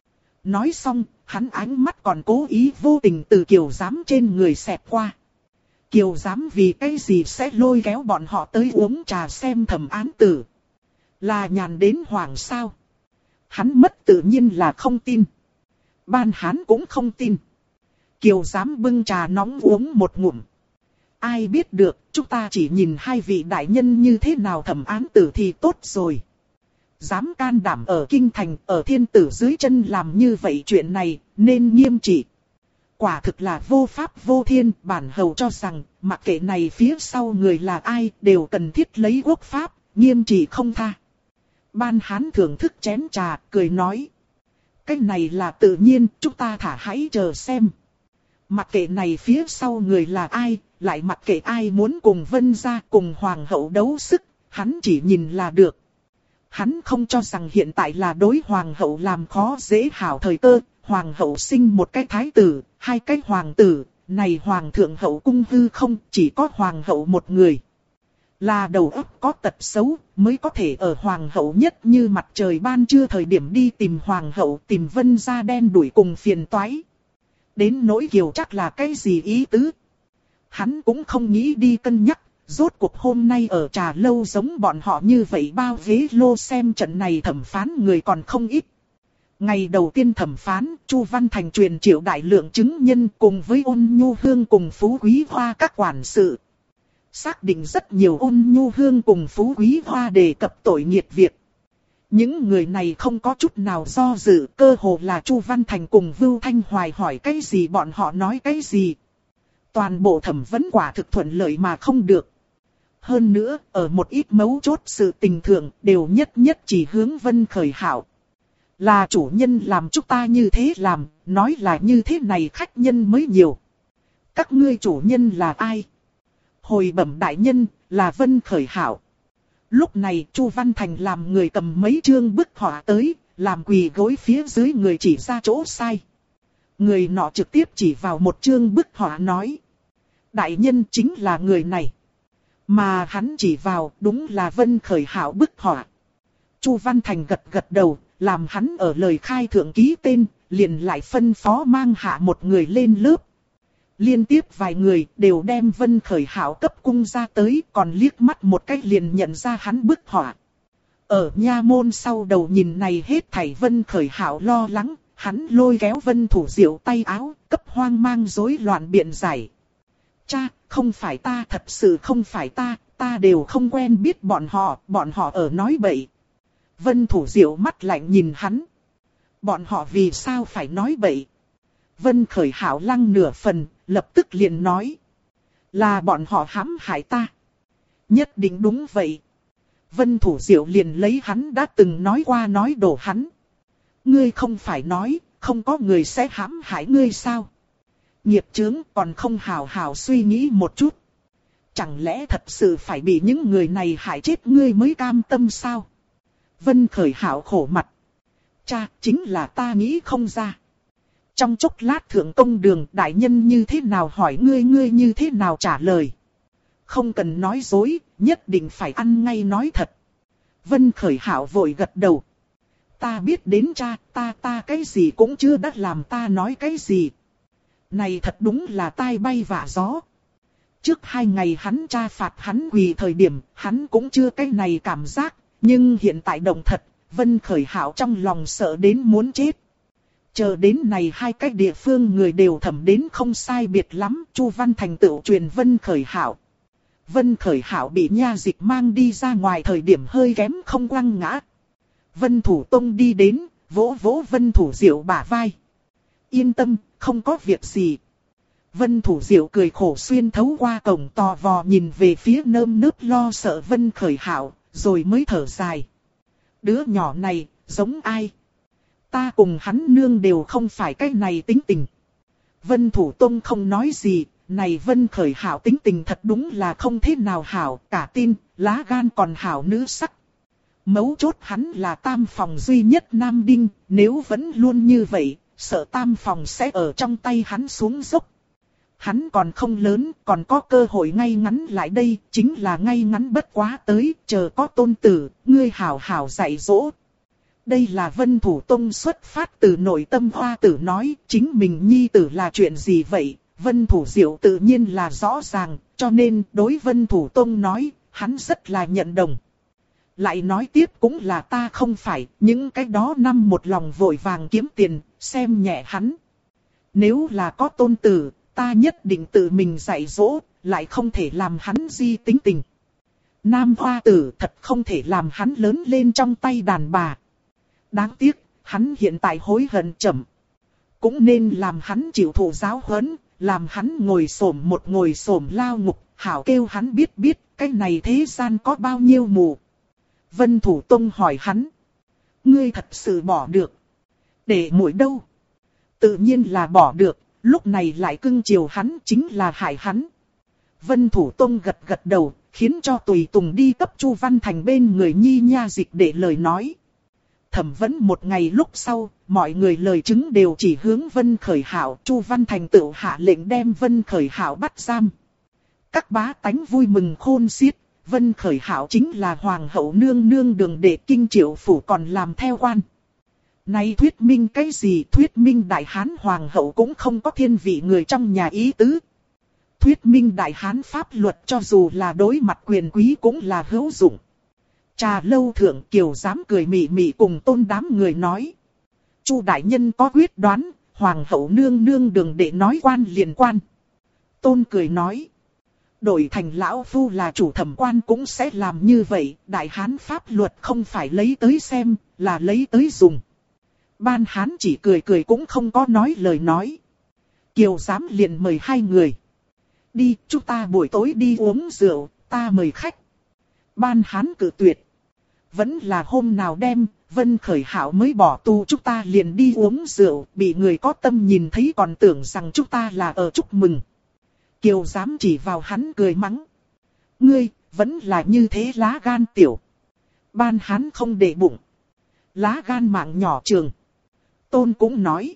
Nói xong, hắn ánh mắt còn cố ý vô tình từ Kiều Giám trên người xẹt qua. Kiều Giám vì cái gì sẽ lôi kéo bọn họ tới uống trà xem thẩm án tử. Là nhàn đến hoàng sao. Hắn mất tự nhiên là không tin. Ban Hán cũng không tin. Kiều Giám bưng trà nóng uống một ngụm. Ai biết được, chúng ta chỉ nhìn hai vị đại nhân như thế nào thẩm án tử thì tốt rồi. Dám can đảm ở kinh thành, ở thiên tử dưới chân làm như vậy chuyện này, nên nghiêm trị. Quả thực là vô pháp vô thiên, bản hầu cho rằng, mặc kệ này phía sau người là ai, đều cần thiết lấy quốc pháp, nghiêm trị không tha. Ban Hán thưởng thức chén trà, cười nói. Cái này là tự nhiên, chúng ta thả hãy chờ xem. Mặc kệ này phía sau người là ai, lại mặc kệ ai muốn cùng Vân gia cùng hoàng hậu đấu sức, hắn chỉ nhìn là được. Hắn không cho rằng hiện tại là đối hoàng hậu làm khó dễ hảo thời cơ, hoàng hậu sinh một cái thái tử, hai cái hoàng tử, này hoàng thượng hậu cung hư không, chỉ có hoàng hậu một người. Là đầu óc có tật xấu, mới có thể ở hoàng hậu nhất như mặt trời ban trưa thời điểm đi tìm hoàng hậu, tìm Vân gia đen đuổi cùng phiền toái. Đến nỗi Kiều chắc là cái gì ý tứ? Hắn cũng không nghĩ đi cân nhắc, rốt cuộc hôm nay ở trà lâu giống bọn họ như vậy bao ghế lô xem trận này thẩm phán người còn không ít. Ngày đầu tiên thẩm phán, Chu Văn Thành truyền triệu đại lượng chứng nhân cùng với Ôn Nhu Hương cùng Phú Quý Hoa các quản sự. Xác định rất nhiều Ôn Nhu Hương cùng Phú Quý Hoa đề cập tội nghiệt việc. Những người này không có chút nào do dự, cơ hồ là Chu Văn Thành cùng Vưu Thanh Hoài hỏi cái gì bọn họ nói cái gì. Toàn bộ thẩm vấn quả thực thuận lợi mà không được. Hơn nữa, ở một ít mấu chốt sự tình thường đều nhất nhất chỉ hướng Vân Khởi Hảo. Là chủ nhân làm chúng ta như thế làm, nói là như thế này khách nhân mới nhiều. Các ngươi chủ nhân là ai? Hồi bẩm đại nhân, là Vân Khởi Hảo. Lúc này Chu Văn Thành làm người cầm mấy chương bức họa tới, làm quỳ gối phía dưới người chỉ ra chỗ sai. Người nọ trực tiếp chỉ vào một chương bức họa nói. Đại nhân chính là người này. Mà hắn chỉ vào đúng là Vân Khởi Hảo bức họa. Chu Văn Thành gật gật đầu, làm hắn ở lời khai thượng ký tên, liền lại phân phó mang hạ một người lên lớp. Liên tiếp vài người đều đem Vân Khởi Hảo cấp cung ra tới, còn liếc mắt một cách liền nhận ra hắn bức họa. Ở nha môn sau đầu nhìn này hết thảy Vân Khởi Hảo lo lắng, hắn lôi kéo Vân Thủ Diệu tay áo, cấp hoang mang rối loạn biện giải. Cha, không phải ta, thật sự không phải ta đều không quen biết bọn họ ở nói bậy. Vân Thủ Diệu mắt lạnh nhìn hắn. Bọn họ vì sao phải nói bậy? Vân Khởi Hảo lăng nửa phần, lập tức liền nói. Là bọn họ hãm hại ta. Nhất định đúng vậy. Vân Thủ Diệu liền lấy hắn đã từng nói qua nói đổ hắn. Ngươi không phải nói, không có người sẽ hãm hại ngươi sao? Nghiệp chướng còn không hào hào suy nghĩ một chút. Chẳng lẽ thật sự phải bị những người này hại chết ngươi mới cam tâm sao? Vân Khởi Hảo khổ mặt. Cha, chính là ta nghĩ không ra. Trong chốc lát thượng công đường đại nhân như thế nào hỏi ngươi như thế nào trả lời. Không cần nói dối, nhất định phải ăn ngay nói thật. Vân Khởi Hảo vội gật đầu. Ta biết đến cha, ta cái gì cũng chưa đã làm, ta nói cái gì. Này thật đúng là tai bay vạ gió. Trước 2 ngày hắn cha phạt hắn quỳ thời điểm, hắn cũng chưa cái này cảm giác. Nhưng hiện tại động thật, Vân Khởi Hảo trong lòng sợ đến muốn chết. Chờ đến này 2 cái địa phương người đều thẩm đến không sai biệt lắm, Chu Văn Thành tựu truyền Vân Khởi Hảo. Vân Khởi Hảo bị nha dịch mang đi ra ngoài thời điểm hơi kém không quăng ngã. Vân Thủ Tông đi đến, vỗ vỗ Vân Thủ Diệu bả vai. Yên tâm, không có việc gì. Vân Thủ Diệu cười khổ xuyên thấu qua cổng tò vò nhìn về phía nơm nớp lo sợ Vân Khởi Hảo, rồi mới thở dài. Đứa nhỏ này, giống ai? Ta cùng hắn nương đều không phải cái này tính tình. Vân Thủ Tông không nói gì, này Vân Khởi Hảo tính tình thật đúng là không thế nào hảo, cả tin, lá gan còn hảo nữ sắc. Mấu chốt hắn là tam phòng duy nhất nam đinh, nếu vẫn luôn như vậy, sợ tam phòng sẽ ở trong tay hắn xuống dốc. Hắn còn không lớn, còn có cơ hội ngay ngắn lại đây, chính là ngay ngắn bất quá tới, chờ có tôn tử, ngươi hảo hảo dạy dỗ. Đây là Vân Thủ Tông xuất phát từ nội tâm hoa tử nói, chính mình nhi tử là chuyện gì vậy, Vân Thủ Diệu tự nhiên là rõ ràng, cho nên đối Vân Thủ Tông nói, hắn rất là nhận đồng. Lại nói tiếp cũng là ta không phải, những cái đó năm một lòng vội vàng kiếm tiền, xem nhẹ hắn. Nếu là có tôn tử, ta nhất định tự mình dạy dỗ, lại không thể làm hắn di tính tình. Nam hoa tử thật không thể làm hắn lớn lên trong tay đàn bà. Đáng tiếc, hắn hiện tại hối hận chậm. Cũng nên làm hắn chịu thụ giáo huấn, làm hắn ngồi xổm lao ngục, hảo kêu hắn biết cái này thế gian có bao nhiêu mù. Vân Thủ Tông hỏi hắn. Ngươi thật sự bỏ được. Để muội đâu? Tự nhiên là bỏ được, lúc này lại cưng chiều hắn chính là hại hắn. Vân Thủ Tông gật gật đầu, khiến cho tùy tùng đi cấp Chu Văn Thành bên người nhi nha dịch để lời nói. Thẩm vấn một ngày lúc sau, mọi người lời chứng đều chỉ hướng Vân Khởi Hảo. Chu Văn Thành tự hạ lệnh đem Vân Khởi Hảo bắt giam. Các bá tánh vui mừng khôn xiết. Vân Khởi Hảo chính là hoàng hậu nương nương đường đệ kinh triệu phủ còn làm theo quan. Này thuyết minh cái gì? Thuyết minh Đại Hán hoàng hậu cũng không có thiên vị người trong nhà ý tứ. Thuyết minh Đại Hán pháp luật cho dù là đối mặt quyền quý cũng là hữu dụng. Trà lâu thượng Kiều dám cười mị mị cùng Tôn đám người nói. Chu đại nhân có quyết đoán, hoàng hậu nương nương đường đệ nói quan liền quan. Tôn cười nói. Đổi thành lão phu là chủ thẩm quan cũng sẽ làm như vậy, Đại Hán pháp luật không phải lấy tới xem, là lấy tới dùng. Ban Hán chỉ cười cũng không có nói lời nói. Kiều giám liền mời 2 người. Đi, chúng ta buổi tối đi uống rượu, ta mời khách. Ban Hán cự tuyệt. Vẫn là hôm nào đem, Vân Khởi Hảo mới bỏ tù chúng ta liền đi uống rượu, bị người có tâm nhìn thấy còn tưởng rằng chúng ta là ở chúc mừng. Kiều dám chỉ vào hắn cười mắng. Ngươi, vẫn là như thế lá gan tiểu. Ban Hán không để bụng. Lá gan mạng nhỏ trường. Tôn cũng nói.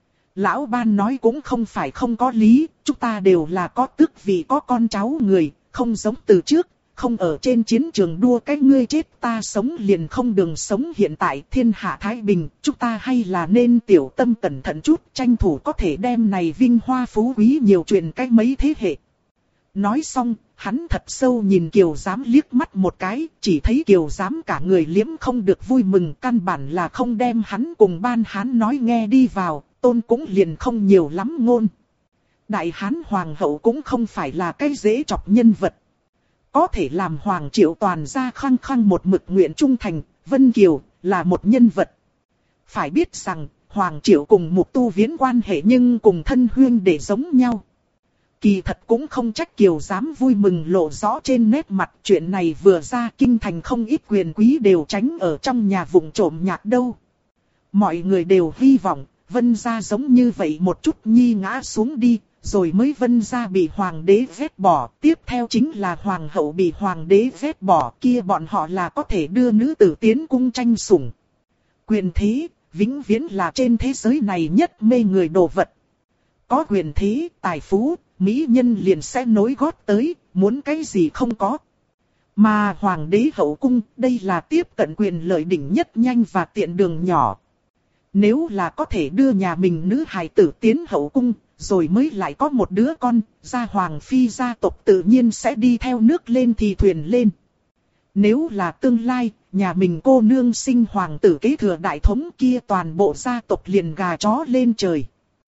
Lão Ban nói cũng không phải không có lý, chúng ta đều là có tước vì có con cháu người, không giống từ trước, không ở trên chiến trường đua cái ngươi chết ta sống liền không đường sống hiện tại thiên hạ thái bình, chúng ta hay là nên tiểu tâm cẩn thận chút, tranh thủ có thể đem này vinh hoa phú quý nhiều chuyện cách mấy thế hệ. Nói xong, hắn thật sâu nhìn Kiều Giám liếc mắt một cái, chỉ thấy Kiều Giám cả người liếm không được vui mừng, căn bản là không đem hắn cùng Ban Hán nói nghe đi vào, Tôn cũng liền không nhiều lắm ngôn. Đại Hán Hoàng hậu cũng không phải là cái dễ chọc nhân vật. Có thể làm Hoàng Triệu toàn gia khăng khăng một mực nguyện trung thành, Vân Kiều là một nhân vật. Phải biết rằng, Hoàng Triệu cùng Mục Tu Viễn quan hệ nhưng cùng thân huyên để giống nhau. Kỳ thật cũng không trách Kiều dám vui mừng lộ rõ trên nét mặt, chuyện này vừa ra kinh thành không ít quyền quý đều tránh ở trong nhà vụng trộm nhạc đâu. Mọi người đều hy vọng, Vân gia giống như vậy một chút nhi ngã xuống đi, rồi mới Vân gia bị hoàng đế vét bỏ, tiếp theo chính là hoàng hậu bị hoàng đế vét bỏ, kia bọn họ là có thể đưa nữ tử tiến cung tranh sủng. Quyền thế, vĩnh viễn là trên thế giới này nhất mê người đồ vật. Có quyền thế, tài phú, mỹ nhân liền sẽ nối gót tới, muốn cái gì không có. Mà hoàng đế hậu cung, đây là tiếp cận quyền lợi đỉnh nhất nhanh và tiện đường nhỏ. Nếu là có thể đưa nhà mình nữ hài tử tiến hậu cung, rồi mới lại có một đứa con, gia hoàng phi gia tộc tự nhiên sẽ đi theo nước lên thì thuyền lên. Nếu là tương lai, nhà mình cô nương sinh hoàng tử kế thừa đại thống kia, toàn bộ gia tộc liền gà chó lên trời.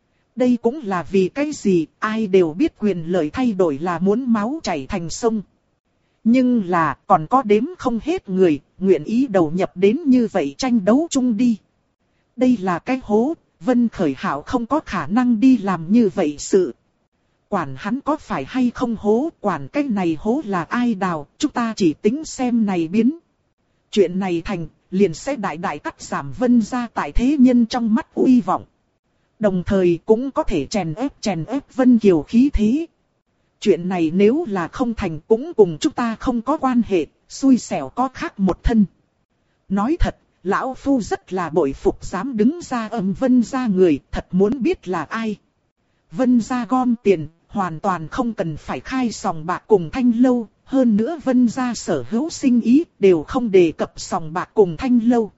Đây cũng là vì cái gì, ai đều biết quyền lợi thay đổi là muốn máu chảy thành sông. Nhưng là còn có đếm không hết người, nguyện ý đầu nhập đến như vậy tranh đấu chung đi. Đây là cái hố, Vân Khởi Hạo không có khả năng đi làm như vậy sự. Quản hắn có phải hay không hố, quản cái này hố là ai đào, chúng ta chỉ tính xem này biến. Chuyện này thành, liền sẽ đại đại cắt giảm Vân gia tại thế nhân trong mắt uy vọng. Đồng thời cũng có thể chèn ép Vân Kiều khí thế. Chuyện này nếu là không thành cũng cùng chúng ta không có quan hệ, xui xẻo có khác một thân. Nói thật, lão phu rất là bội phục dám đứng ra âm Vân gia người, thật muốn biết là ai. Vân gia gom tiền, hoàn toàn không cần phải khai sòng bạc cùng Thanh Lâu, hơn nữa Vân gia sở hữu sinh ý đều không đề cập sòng bạc cùng Thanh Lâu.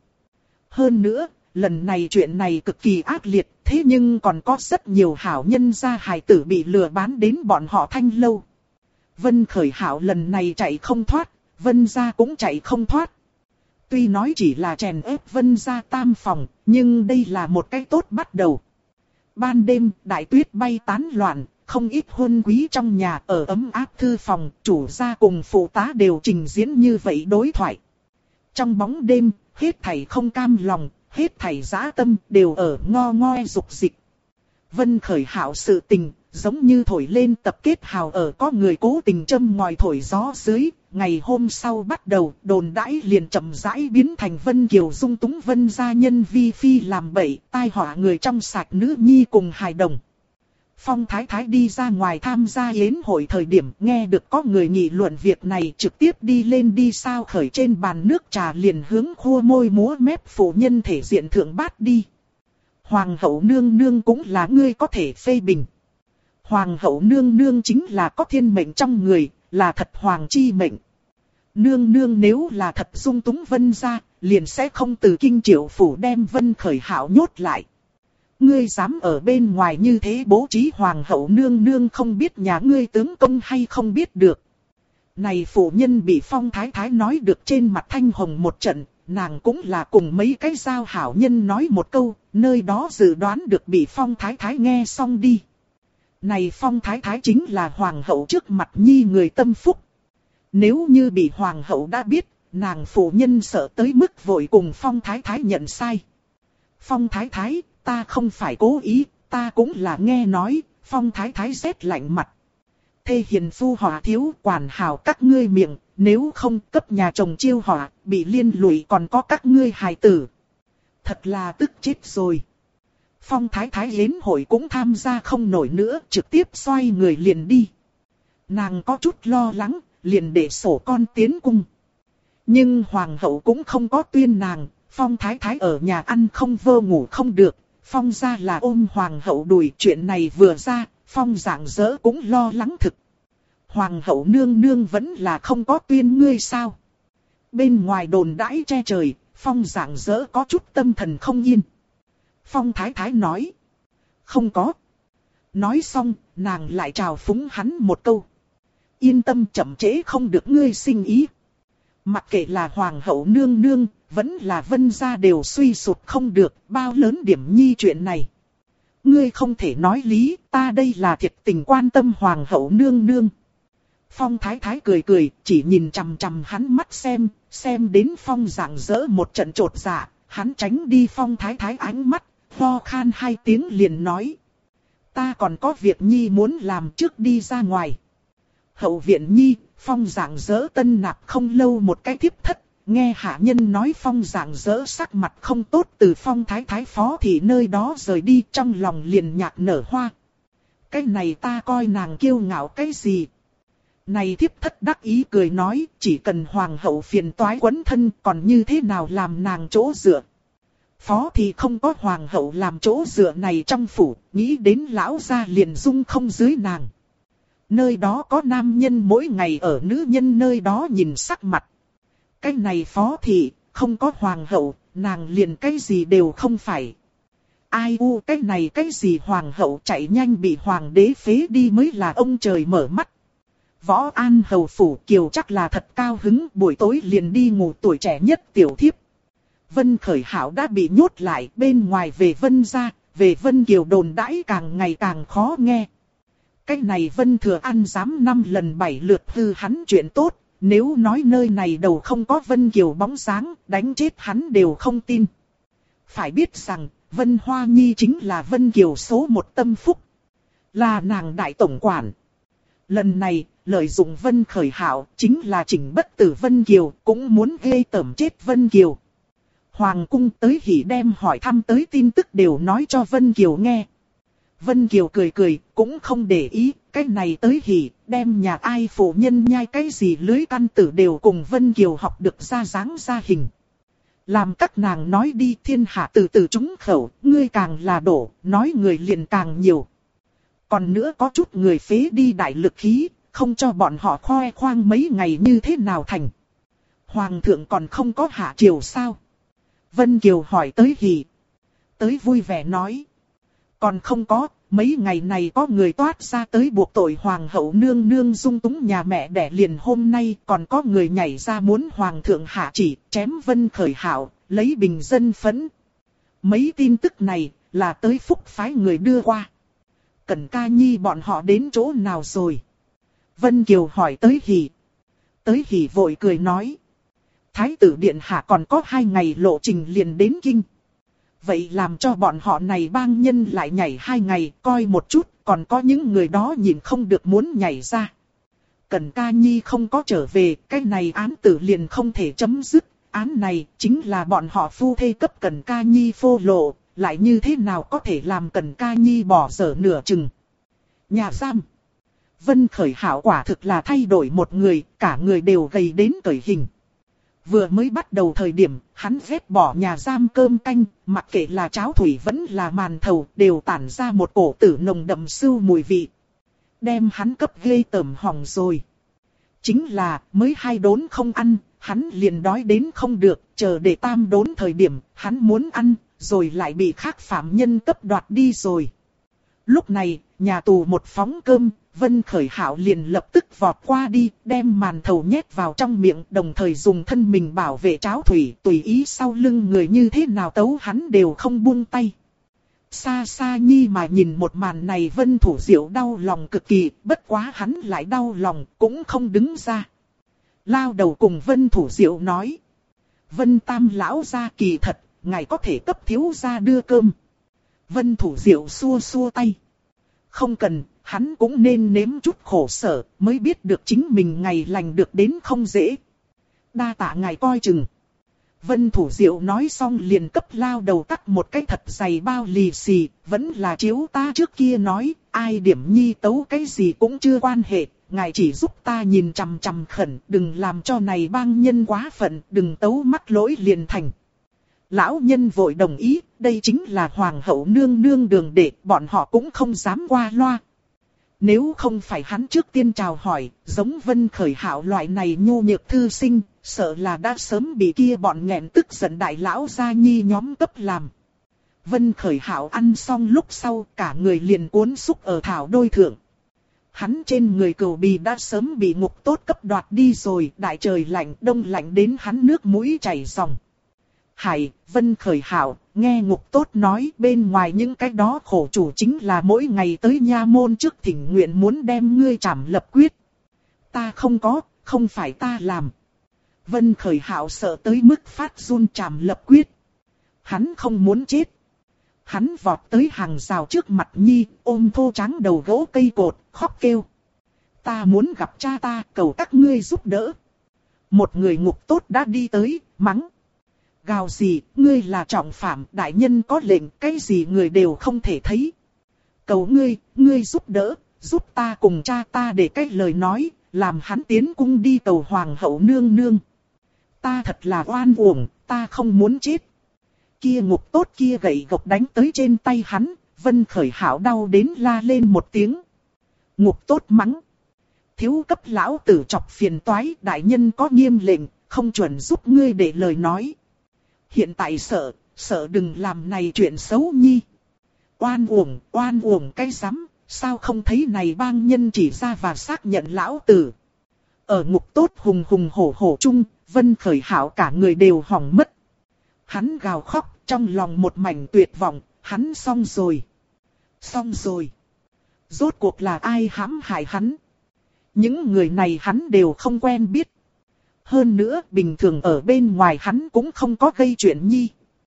Hơn nữa, lần này chuyện này cực kỳ ác liệt, thế nhưng còn có rất nhiều hảo nhân gia hài tử bị lừa bán đến bọn họ Thanh Lâu. Vân Khởi Hạo lần này chạy không thoát, Vân gia cũng chạy không thoát. Tuy nói chỉ là chèn ép Vân gia tam phòng, nhưng đây là một cái tốt bắt đầu. Ban đêm, đại tuyết bay tán loạn, không ít huân quý trong nhà ở ấm áp thư phòng, chủ gia cùng phụ tá đều trình diễn như vậy đối thoại. Trong bóng đêm, hết thảy không cam lòng, hết thảy dã tâm đều ở ngo ngoe dục dịch. Vân Khởi Hạo sự tình, giống như thổi lên tập kết hào ở có người cố tình châm ngòi thổi gió dưới. Ngày hôm sau bắt đầu, đồn đãi liền chậm rãi biến thành Vân Kiều dung túng Vân gia nhân vi phi làm bậy, tai họa người trong sạch nữ nhi cùng hài đồng. Phong Thái Thái đi ra ngoài tham gia yến hội thời điểm nghe được có người nghị luận việc này, trực tiếp đi lên đi sao khởi trên bàn nước trà liền hướng khua môi múa mép phụ nhân thể diện thượng bát đi. Hoàng hậu nương nương cũng là ngươi có thể phê bình. Hoàng hậu nương nương chính là có thiên mệnh trong người, là thật hoàng chi mệnh. Nương nương nếu là thật dung túng Vân gia, liền sẽ không từ kinh triệu phủ đem Vân Khởi Hạo nhốt lại. Ngươi dám ở bên ngoài như thế bố trí hoàng hậu nương nương không biết nhà ngươi tướng công hay không biết được. Này phụ nhân bị Phong Thái Thái nói được trên mặt thanh hồng một trận, nàng cũng là cùng mấy cái giao hảo nhân nói một câu, nơi đó dự đoán được bị Phong Thái Thái nghe xong đi. Này Phong Thái Thái chính là hoàng hậu trước mặt nhi người tâm phúc. Nếu như bị hoàng hậu đã biết, nàng phụ nhân sợ tới mức vội cùng Phong Thái Thái nhận sai. Phong Thái Thái, ta không phải cố ý, ta cũng là nghe nói. Phong Thái Thái rét lạnh mặt. Thê hiền phu họa thiếu, quản hảo các ngươi miệng, nếu không cấp nhà chồng chiêu họa, bị liên lụy còn có các ngươi hài tử. Thật là tức chết rồi. Phong Thái Thái yến hội cũng tham gia không nổi nữa, trực tiếp xoay người liền đi. Nàng có chút lo lắng, liền để sổ con tiến cung. Nhưng hoàng hậu cũng không có tuyên nàng, Phong Thái Thái ở nhà ăn không vơ ngủ không được, Phong gia là ôm hoàng hậu đùi, chuyện này vừa ra, Phong rạng rỡ cũng lo lắng thực. Hoàng hậu nương nương vẫn là không có tuyên ngươi sao? Bên ngoài đồn đãi che trời, Phong rạng rỡ có chút tâm thần không yên. Phong Thái Thái nói, không có. Nói xong, nàng lại chào phúng hắn một câu. Yên tâm, chậm trễ không được ngươi sinh ý. Mặc kệ là hoàng hậu nương nương, vẫn là Vân gia đều suy sụp không được, bao lớn điểm nhi chuyện này. Ngươi không thể nói lý, ta đây là thiệt tình quan tâm hoàng hậu nương nương. Phong Thái Thái cười cười, chỉ nhìn chằm chằm hắn mắt xem đến Phong rạng rỡ một trận trột dạ, hắn tránh đi Phong Thái Thái ánh mắt, ho khan hai tiếng liền nói. Ta còn có việc nhi muốn làm trước đi ra ngoài. Hậu viện nhi, Phong rạng rỡ tân nạp không lâu một cái thiếp thất, nghe hạ nhân nói Phong rạng rỡ sắc mặt không tốt từ Phong Thái Thái phó thì nơi đó rời đi, trong lòng liền nhạc nở hoa. Cái này ta coi nàng kiêu ngạo cái gì? Này thiếp thất đắc ý cười nói, chỉ cần hoàng hậu phiền toái quấn thân còn như thế nào làm nàng chỗ dựa. Phó thì không có hoàng hậu làm chỗ dựa này trong phủ, nghĩ đến lão gia liền dung không dưới nàng. Nơi đó có nam nhân mỗi ngày ở nữ nhân nơi đó nhìn sắc mặt. Cái này phó thì không có hoàng hậu, nàng liền cái gì đều không phải. Ai u cái này cái gì hoàng hậu chạy nhanh bị hoàng đế phế đi mới là ông trời mở mắt. Võ An hầu phủ Kiều chắc là thật cao hứng, buổi tối liền đi ngủ tuổi trẻ nhất tiểu thiếp. Vân Khởi Hảo đã bị nhốt lại, bên ngoài về Vân gia, về Vân Kiều đồn đãi càng ngày càng khó nghe. Cái này Vân Thừa An dám 5 lần 7 lượt hư hắn chuyện tốt, nếu nói nơi này đầu không có Vân Kiều bóng dáng, đánh chết hắn đều không tin. Phải biết rằng, Vân Hoa Nhi chính là Vân Kiều số 1 tâm phúc, là nàng đại tổng quản. Lần này, lợi dụng Vân Khởi Hảo chính là chỉnh bất tử Vân Kiều, cũng muốn ghê tởm chết Vân Kiều. Hoàng cung tới hỉ đem hỏi thăm tới tin tức đều nói cho Vân Kiều nghe. Vân Kiều cười cười, cũng không để ý, cái này tới hỉ, đem nhà ai phụ nhân nhai cái gì lưới căn tử đều cùng Vân Kiều học được ra dáng ra hình. Làm các nàng nói đi thiên hạ từ từ trúng khẩu, ngươi càng là đổ, nói người liền càng nhiều. Còn nữa có chút người phế đi đại lực khí, không cho bọn họ khoe khoang mấy ngày như thế nào thành. Hoàng thượng còn không có hạ triều sao? Vân Kiều hỏi tới hỉ. Tới vui vẻ nói. Còn không có, mấy ngày này có người toát ra tới buộc tội hoàng hậu nương nương dung túng nhà mẹ đẻ liền hôm nay còn có người nhảy ra muốn hoàng thượng hạ chỉ chém Vân Khởi Hảo, lấy bình dân phẫn. Mấy tin tức này là tới phúc phái người đưa qua. Cẩn Ca Nhi bọn họ đến chỗ nào rồi? Vân Kiều hỏi tới hỉ. Tới hỉ vội cười nói. Thái tử điện hạ còn có 2 ngày lộ trình liền đến kinh. Vậy làm cho bọn họ này bang nhân lại nhảy 2 ngày, coi một chút, còn có những người đó nhìn không được muốn nhảy ra. Cẩn Ca Nhi không có trở về, cái này án tử liền không thể chấm dứt. Án này chính là bọn họ phu thê cấp Cẩn Ca Nhi phô lộ, lại như thế nào có thể làm Cẩn Ca Nhi bỏ dở nửa chừng. Nhà giam. Vân Khởi Hảo quả thực là thay đổi một người, cả người đều gầy đến cởi hình. Vừa mới bắt đầu thời điểm, hắn ghét bỏ nhà giam cơm canh, mặc kệ là cháo thủy vẫn là màn thầu, đều tản ra một cổ tử nồng đậm sưu mùi vị. Đem hắn cấp ghê tởm hỏng rồi. Chính là, mới 2 đốn không ăn, hắn liền đói đến không được, chờ để 3 đốn thời điểm, hắn muốn ăn, rồi lại bị khác phạm nhân cấp đoạt đi rồi. Lúc này, nhà tù một phóng cơm, Vân Khởi Hảo liền lập tức vọt qua đi, đem màn thầu nhét vào trong miệng, đồng thời dùng thân mình bảo vệ cháo thủy, tùy ý sau lưng người như thế nào tấu hắn đều không buông tay. Xa xa nhi mà nhìn một màn này Vân Thủ Diệu đau lòng cực kỳ, bất quá hắn lại đau lòng, cũng không đứng ra. Lao đầu cùng Vân Thủ Diệu nói. Vân Tam lão gia kỳ thật, ngài có thể cấp thiếu gia đưa cơm. Vân Thủ Diệu xua xua tay. Không cần, hắn cũng nên nếm chút khổ sở, mới biết được chính mình ngày lành được đến không dễ. Đa tạ ngài coi chừng. Vân Thủ Diệu nói xong liền cấp lao đầu tắt một cái thật dày bao lì xì, vẫn là chiếu ta trước kia nói, ai điểm nhi tấu cái gì cũng chưa quan hệ, ngài chỉ giúp ta nhìn chằm chằm khẩn, đừng làm cho này bang nhân quá phận, đừng tấu mắc lỗi liền thành. Lão nhân vội đồng ý, đây chính là hoàng hậu nương nương đường đệ, bọn họ cũng không dám qua loa. Nếu không phải hắn trước tiên chào hỏi, giống Vân Khởi Hảo loại này nhu nhược thư sinh, sợ là đã sớm bị kia bọn nghẹn tức giận đại lão gia nhi nhóm cấp làm. Vân Khởi Hảo ăn xong lúc sau, cả người liền cuốn xúc ở thảo đôi thượng. Hắn trên người cừu bì đã sớm bị ngục tốt cấp đoạt đi rồi, đại trời lạnh, đông lạnh đến hắn nước mũi chảy ròng. Hải, Vân Khởi Hảo, nghe ngục tốt nói bên ngoài những cái đó khổ chủ chính là mỗi ngày tới nha môn trước thỉnh nguyện muốn đem ngươi trảm lập quyết. Ta không có, không phải ta làm. Vân Khởi Hảo sợ tới mức phát run trảm lập quyết. Hắn không muốn chết. Hắn vọt tới hàng rào trước mặt Nhi, ôm thô trắng đầu gỗ cây cột, khóc kêu. Ta muốn gặp cha ta, cầu các ngươi giúp đỡ. Một người ngục tốt đã đi tới, mắng. Gào gì, ngươi là trọng phạm, đại nhân có lệnh, cái gì người đều không thể thấy. Cầu ngươi giúp đỡ, giúp ta cùng cha ta để cái lời nói, làm hắn tiến cung đi cầu hoàng hậu nương nương. Ta thật là oan uổng, ta không muốn chết. Kia Ngục Tốt kia gậy gộc đánh tới trên tay hắn, Vân Khởi Hảo đau đến la lên một tiếng. Ngục Tốt mắng. Thiếu cấp lão tử chọc phiền toái, đại nhân có nghiêm lệnh, không chuẩn giúp ngươi để lời nói. Hiện tại sợ đừng làm này chuyện xấu nhi. Oan uổng cái rắm, sao không thấy này bang nhân chỉ ra và xác nhận lão tử. Ở Ngục Tốt hùng hổ chung, Vân Khởi Hảo cả người đều hỏng mất. Hắn gào khóc, trong lòng một mảnh tuyệt vọng, hắn xong rồi. Rốt cuộc là ai hãm hại hắn? Những người này hắn đều không quen biết. Hơn nữa, bình thường ở bên ngoài hắn cũng không có gây chuyện nhi.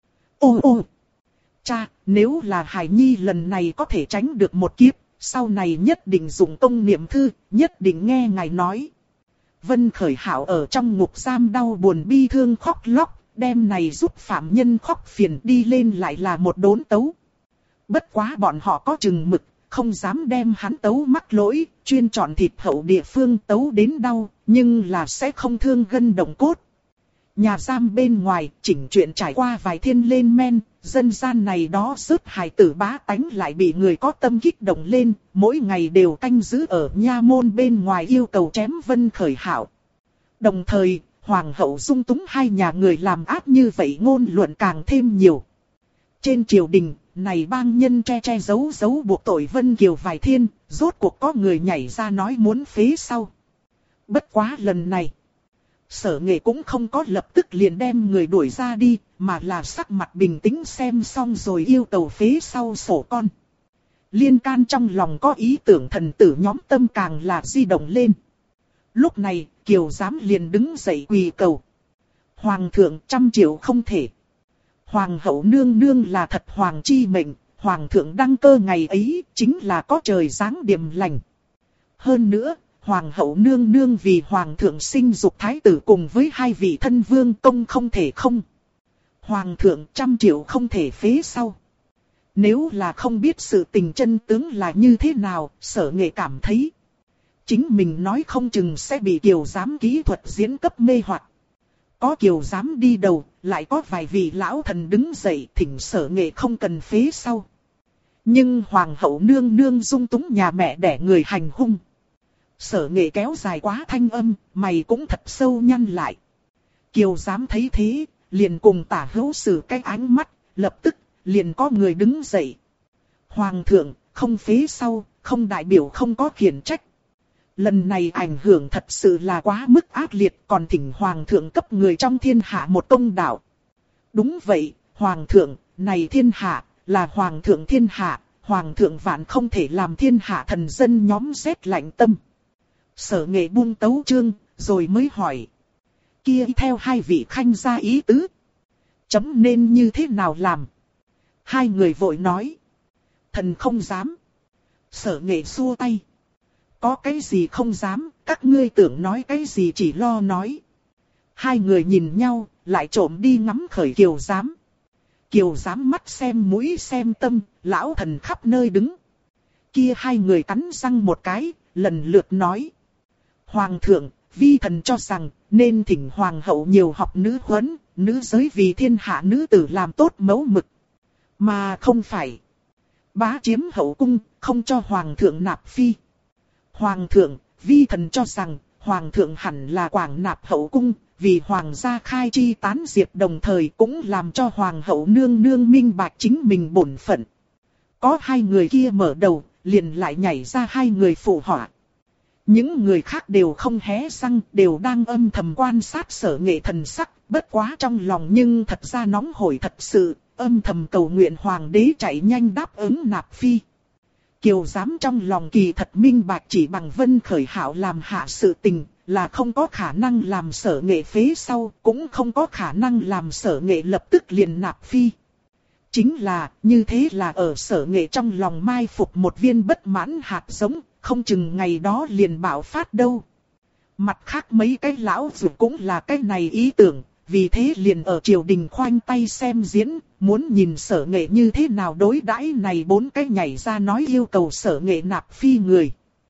Cha, nếu là Hải Nhi lần này có thể tránh được một kiếp, sau này nhất định dùng công niệm thư, nhất định nghe ngài nói. Vân Khởi Hảo ở trong ngục giam đau buồn bi thương khóc lóc, đêm này giúp phạm nhân khóc phiền đi lên lại là một đốn tấu. Bất quá bọn họ có chừng mực, không dám đem hắn tấu mắc lỗi, chuyên chọn thịt hậu địa phương tấu đến đau, nhưng là sẽ không thương gân động cốt. Nhà giam bên ngoài, chỉnh chuyện trải qua vài thiên lên men, dân gian này đó rớt hài tử bá tánh lại bị người có tâm kích động lên, mỗi ngày đều canh giữ ở nha môn bên ngoài yêu cầu chém Vân Khởi Hảo. Đồng thời, Hoàng hậu dung túng hai nhà người làm ác như vậy ngôn luận càng thêm nhiều. Trên triều đình, này bang nhân che giấu buộc tội Vân Kiều vài thiên, rốt cuộc có người nhảy ra nói muốn phế sau. Bất quá lần này, Sở Nghệ cũng không có lập tức liền đem người đuổi ra đi, mà là sắc mặt bình tĩnh xem xong rồi yêu cầu phế sau sổ con. Liên can trong lòng có ý tưởng thần tử nhóm tâm càng là di động lên. Lúc này, Kiều Giám liền đứng dậy quỳ cầu. Hoàng thượng 100 triệu không thể. Hoàng hậu nương nương là thật hoàng chi mệnh, hoàng thượng đăng cơ ngày ấy chính là có trời giáng điềm lành. Hơn nữa, hoàng hậu nương nương vì hoàng thượng sinh dục thái tử cùng với hai vị thân vương công không thể không. Hoàng thượng 100 triệu không thể phế sau. Nếu là không biết sự tình chân tướng là như thế nào, Sở Nghệ cảm thấy chính mình nói không chừng sẽ bị Kiều Giám kỹ thuật diễn cấp mê hoặc. Có Kiều Giám đi đầu, lại có vài vị lão thần đứng dậy thỉnh Sở Nghệ không cần phế sau. Nhưng hoàng hậu nương nương dung túng nhà mẹ đẻ người hành hung. Sở Nghệ kéo dài quá thanh âm, mày cũng thật sâu nhăn lại. Kiều Giám thấy thế, liền cùng Tả Hữu Sử cái ánh mắt, lập tức, liền có người đứng dậy. Hoàng thượng, không phế sau, không đại biểu không có khiển trách. Lần này ảnh hưởng thật sự là quá mức ác liệt, còn thỉnh hoàng thượng cấp người trong thiên hạ một công đạo. Đúng vậy, hoàng thượng, này thiên hạ, là hoàng thượng thiên hạ, hoàng thượng vạn không thể làm thiên hạ thần dân nhóm rét lạnh tâm. Sở Nghệ buông tấu chương, rồi mới hỏi. Kia theo hai vị khanh gia ý tứ, chấm nên như thế nào làm? Hai người vội nói. Thần không dám. Sở Nghệ xua tay. Có cái gì không dám, các ngươi tưởng nói cái gì chỉ lo nói. Hai người nhìn nhau, lại trộm đi ngắm khởi Kiều Giám. Kiều Giám mắt xem mũi xem tâm, lão thần khắp nơi đứng. Kia hai người cắn răng một cái, lần lượt nói. Hoàng thượng, vi thần cho rằng, nên thỉnh hoàng hậu nhiều học nữ huấn, nữ giới vì thiên hạ nữ tử làm tốt mẫu mực. Mà không phải bá chiếm hậu cung, không cho hoàng thượng nạp phi. Hoàng thượng, vi thần cho rằng, hoàng thượng hẳn là quảng nạp hậu cung, vì hoàng gia khai chi tán diệt đồng thời cũng làm cho hoàng hậu nương nương minh bạch chính mình bổn phận. Có hai người kia mở đầu, liền lại nhảy ra hai người phụ họa. Những người khác đều không hé răng, đều đang âm thầm quan sát Sở Nghệ thần sắc, bất quá trong lòng nhưng thật ra nóng hổi thật sự, âm thầm cầu nguyện hoàng đế chạy nhanh đáp ứng nạp phi. Kiều Giám trong lòng kỳ thật minh bạch chỉ bằng Vân Khởi Hảo làm hạ sự tình, là không có khả năng làm Sở Nghệ phế sau, cũng không có khả năng làm Sở Nghệ lập tức liền nạp phi. Chính là, như thế là ở Sở Nghệ trong lòng mai phục một viên bất mãn hạt giống, không chừng ngày đó liền bạo phát đâu. Mặt khác mấy cái lão dù cũng là cái này ý tưởng, vì thế liền ở triều đình khoanh tay xem diễn, muốn nhìn Sở Nghệ như thế nào đối đãi này bốn cái nhảy ra nói yêu cầu Sở Nghệ nạp phi người.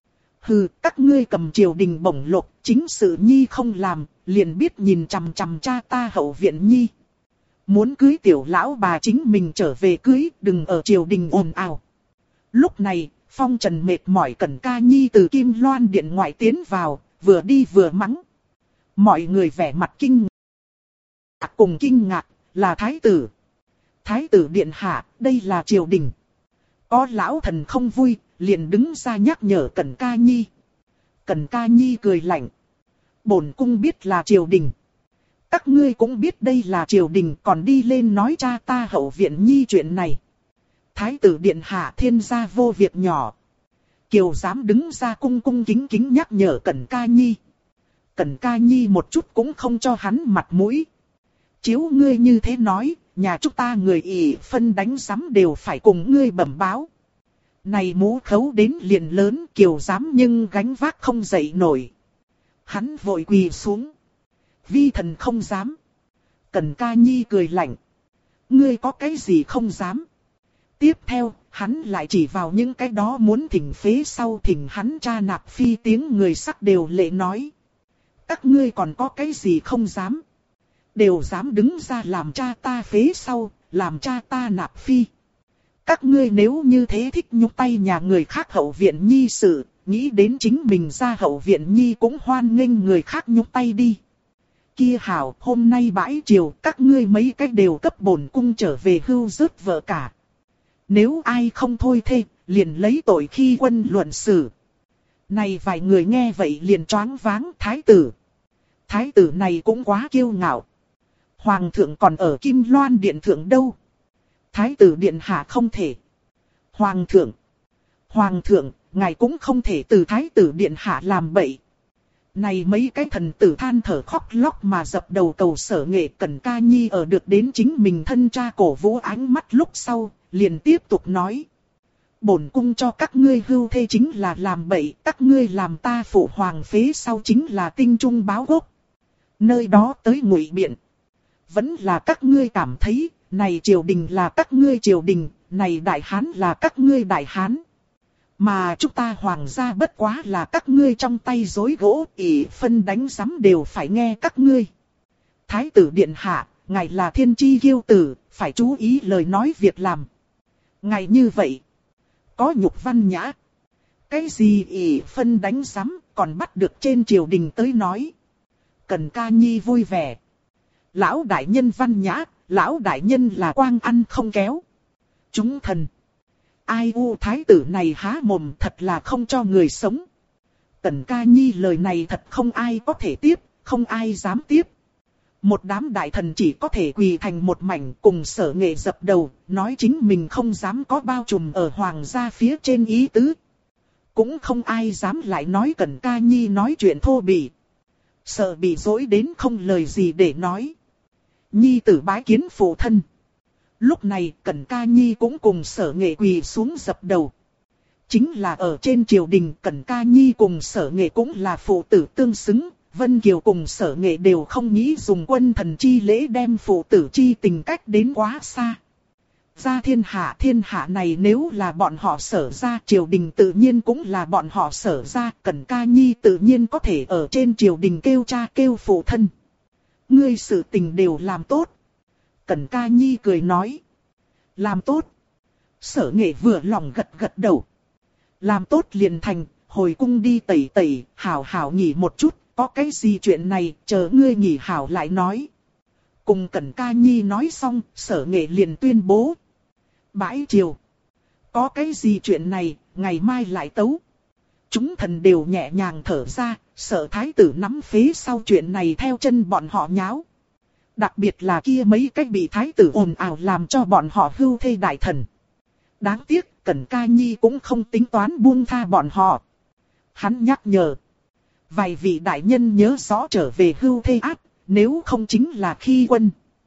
Hừ, các ngươi cầm triều đình bổng lộc, chính sự nhi không làm, liền biết nhìn chằm chằm cha ta hậu viện nhi. Muốn cưới tiểu lão bà chính mình trở về cưới, đừng ở triều đình ồn ào. Lúc này, phong trần mệt mỏi Cẩn Ca Nhi từ Kim Loan điện ngoại tiến vào, vừa đi vừa mắng. Mọi người vẻ mặt kinh ngạc cùng kinh ngạc, là thái tử. Thái tử điện hạ, đây là triều đình. Có lão thần không vui, liền đứng ra nhắc nhở Cẩn Ca Nhi. Cẩn Ca Nhi cười lạnh. Bổn cung biết là triều đình. Các ngươi cũng biết đây là triều đình, còn đi lên nói cha ta hậu viện Nhi chuyện này. Thái tử điện hạ thiên gia vô việc nhỏ. Kiều dám đứng ra cung cung kính kính nhắc nhở Cẩn Ca Nhi. Cẩn Ca Nhi một chút cũng không cho hắn mặt mũi. Chiếu ngươi như thế nói, nhà chúng ta người ỷ phân đánh sắm đều phải cùng ngươi bẩm báo. Này mũ khấu đến liền lớn, Kiều dám nhưng gánh vác không dậy nổi. Hắn vội quỳ xuống. Vi thần không dám. Cẩn Ca Nhi cười lạnh. Ngươi có cái gì không dám? Tiếp theo, hắn lại chỉ vào những cái đó muốn thỉnh phế sau thỉnh hắn cha nạp phi tiếng người sắc đều lệ nói. Các ngươi còn có cái gì không dám? Đều dám đứng ra làm cha ta phế sau, làm cha ta nạp phi. Các ngươi nếu như thế thích nhúc tay nhà người khác hậu viện Nhi sự, nghĩ đến chính mình ra hậu viện Nhi cũng hoan nghênh người khác nhúc tay đi. Kia hảo, hôm nay bãi chiều, các ngươi mấy cách đều cấp bổn cung trở về hưu rớt vợ cả. Nếu ai không thôi thê, liền lấy tội khi quân luận xử. Này vài người nghe vậy liền choáng váng thái tử. Thái tử này cũng quá kiêu ngạo. Hoàng thượng còn ở Kim Loan điện thượng đâu. Thái tử điện hạ không thể. Hoàng thượng, ngài cũng không thể từ thái tử điện hạ làm bậy. Này mấy cái thần tử than thở khóc lóc mà dập đầu cầu Sở Nghệ. Cẩn Ca Nhi ở được đến chính mình thân cha cổ vũ ánh mắt lúc sau, liền tiếp tục nói. Bổn cung cho các ngươi hưu thê chính là làm bậy, các ngươi làm ta phụ hoàng phế sau chính là tinh trung báo gốc. Nơi đó tới ngụy biện. Vẫn là các ngươi cảm thấy, này triều đình là các ngươi triều đình, này đại hán là các ngươi đại hán. Mà chúng ta hoàng gia bất quá là các ngươi trong tay rối gỗ, ỷ phân đánh sắm đều phải nghe các ngươi. Thái tử điện hạ, ngài là thiên chi kiêu tử, phải chú ý lời nói việc làm. Ngài như vậy, có nhục văn nhã. Cái gì ỷ phân đánh sắm, còn bắt được trên triều đình tới nói. Cẩn Ca Nhi vui vẻ. Lão đại nhân văn nhã, lão đại nhân là quang ăn không kéo. Chúng thần. Ai u thái tử này há mồm thật là không cho người sống. Cẩn Ca Nhi lời này thật không ai có thể tiếp, không ai dám tiếp. Một đám đại thần chỉ có thể quỳ thành một mảnh cùng Sở Nghệ dập đầu, nói chính mình không dám có bao trùm ở hoàng gia phía trên ý tứ. Cũng không ai dám lại nói Cẩn Ca Nhi nói chuyện thô bỉ. Sợ bị dối đến không lời gì để nói. Nhi tử bái kiến phụ thân. Lúc này Cẩn Ca Nhi cũng cùng Sở Nghệ quỳ xuống dập đầu. Chính là ở trên triều đình Cẩn Ca Nhi cùng Sở Nghệ cũng là phụ tử tương xứng. Vân Kiều cùng Sở Nghệ đều không nghĩ dùng quân thần chi lễ đem phụ tử chi tình cách đến quá xa. Ra thiên hạ này nếu là bọn họ Sở ra, triều đình tự nhiên cũng là bọn họ Sở ra. Cẩn Ca Nhi tự nhiên có thể ở trên triều đình kêu cha kêu phụ thân. Ngươi sự tình đều làm tốt. Cẩn Ca Nhi cười nói. Làm tốt. Sở Nghệ vừa lòng gật gật đầu. Làm tốt liền thành, hồi cung đi tẩy tẩy, hảo hảo nghỉ một chút. Có cái gì chuyện này, chờ ngươi nghỉ hảo lại nói. Cùng Cẩn Ca Nhi nói xong, Sở Nghệ liền tuyên bố. Bãi chiều. Có cái gì chuyện này, ngày mai lại tấu. Chúng thần đều nhẹ nhàng thở ra, sợ thái tử nắm phế sau chuyện này theo chân bọn họ nháo. Đặc biệt là kia mấy cách bị thái tử ồn ào làm cho bọn họ hưu thê đại thần. Đáng tiếc, Cẩn Ca Nhi cũng không tính toán buông tha bọn họ. Hắn nhắc nhở. Vài vị đại nhân nhớ rõ trở về hưu thê ác, nếu không chính là khi quân.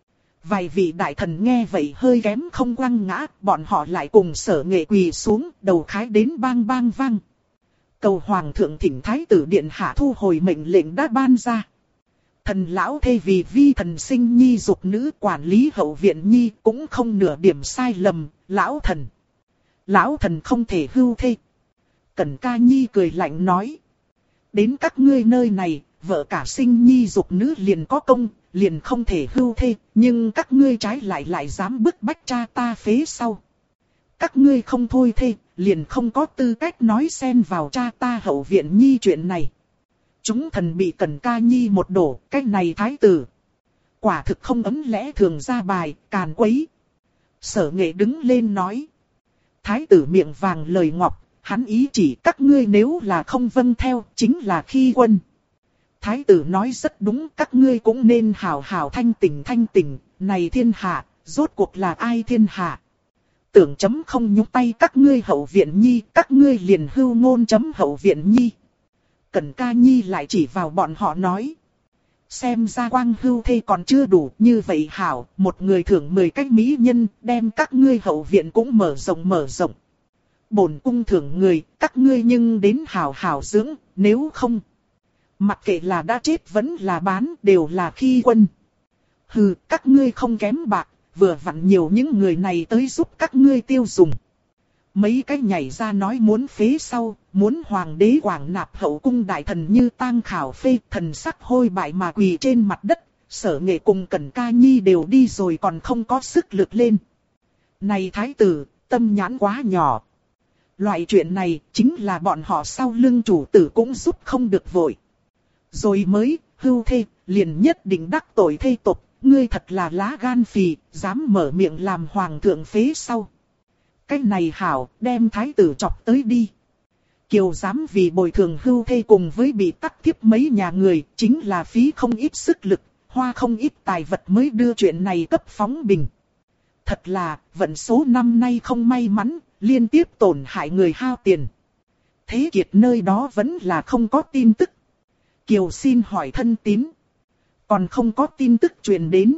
Vài vị đại thần nghe vậy hơi kém không quăng ngã, bọn họ lại cùng Sở Nghệ quỳ xuống, đầu khái đến bang bang vang. Cầu hoàng thượng thỉnh thái tử điện hạ thu hồi mệnh lệnh đã ban ra. Thần lão thê vì vi thần sinh nhi dục nữ quản lý hậu viện nhi cũng không nửa điểm sai lầm, lão thần không thể hưu thê. Cẩn Ca Nhi cười lạnh nói. Đến các ngươi nơi này, vợ cả sinh nhi dục nữ liền có công, liền không thể hưu thê, nhưng các ngươi trái lại dám bức bách cha ta phế sau. Các ngươi không thôi thê, liền không có tư cách nói xen vào cha ta hậu viện nhi chuyện này. Chúng thần bị Cẩn Ca Nhi một đổ, cái này thái tử. Quả thực không ấm lẽ thường ra bài, càn quấy. Sở Nghệ đứng lên nói. Thái tử miệng vàng lời ngọc, hắn ý chỉ các ngươi nếu là không vâng theo, chính là khi quân. Thái tử nói rất đúng, các ngươi cũng nên hào hào thanh tỉnh, này thiên hạ, rốt cuộc là ai thiên hạ. Tưởng chấm không nhúng tay các ngươi hậu viện nhi, các ngươi liền hưu ngôn chấm hậu viện nhi. Cẩn Ca Nhi lại chỉ vào bọn họ nói. Xem ra quang hưu thê còn chưa đủ, như vậy hảo, một người thưởng 10 cái mỹ nhân, đem các ngươi hậu viện cũng mở rộng. Bổn cung thưởng người, các ngươi nhưng đến hảo hảo dưỡng, nếu không. Mặc kệ là đã chết vẫn là bán, đều là khi quân. Hừ, các ngươi không kém bạc, vừa vặn nhiều những người này tới giúp các ngươi tiêu dùng. Mấy cái nhảy ra nói muốn phế sau, muốn hoàng đế quảng nạp hậu cung đại thần như tang khảo phê, thần sắc hôi bại mà quỳ trên mặt đất. Sở Nghệ cùng Cẩn Ca Nhi đều đi rồi còn không có sức lực lên. Này thái tử, tâm nhãn quá nhỏ. Loại chuyện này chính là bọn họ sau lưng chủ tử cũng giúp không được vội. Rồi mới, hưu thê, liền nhất định đắc tội thê tộc, ngươi thật là lá gan phì, dám mở miệng làm hoàng thượng phế sau. Cái này hảo, đem thái tử chọc tới đi. Kiều dám vì bồi thường hưu thê cùng với bị tắc thiếp mấy nhà người, chính là phí không ít sức lực, hoa không ít tài vật mới đưa chuyện này cấp phóng bình. Thật là, vận số năm nay không may mắn, liên tiếp tổn hại người hao tiền. Thế Kiệt nơi đó vẫn là không có tin tức. Kiều xin hỏi thân tín. Còn không có tin tức truyền đến.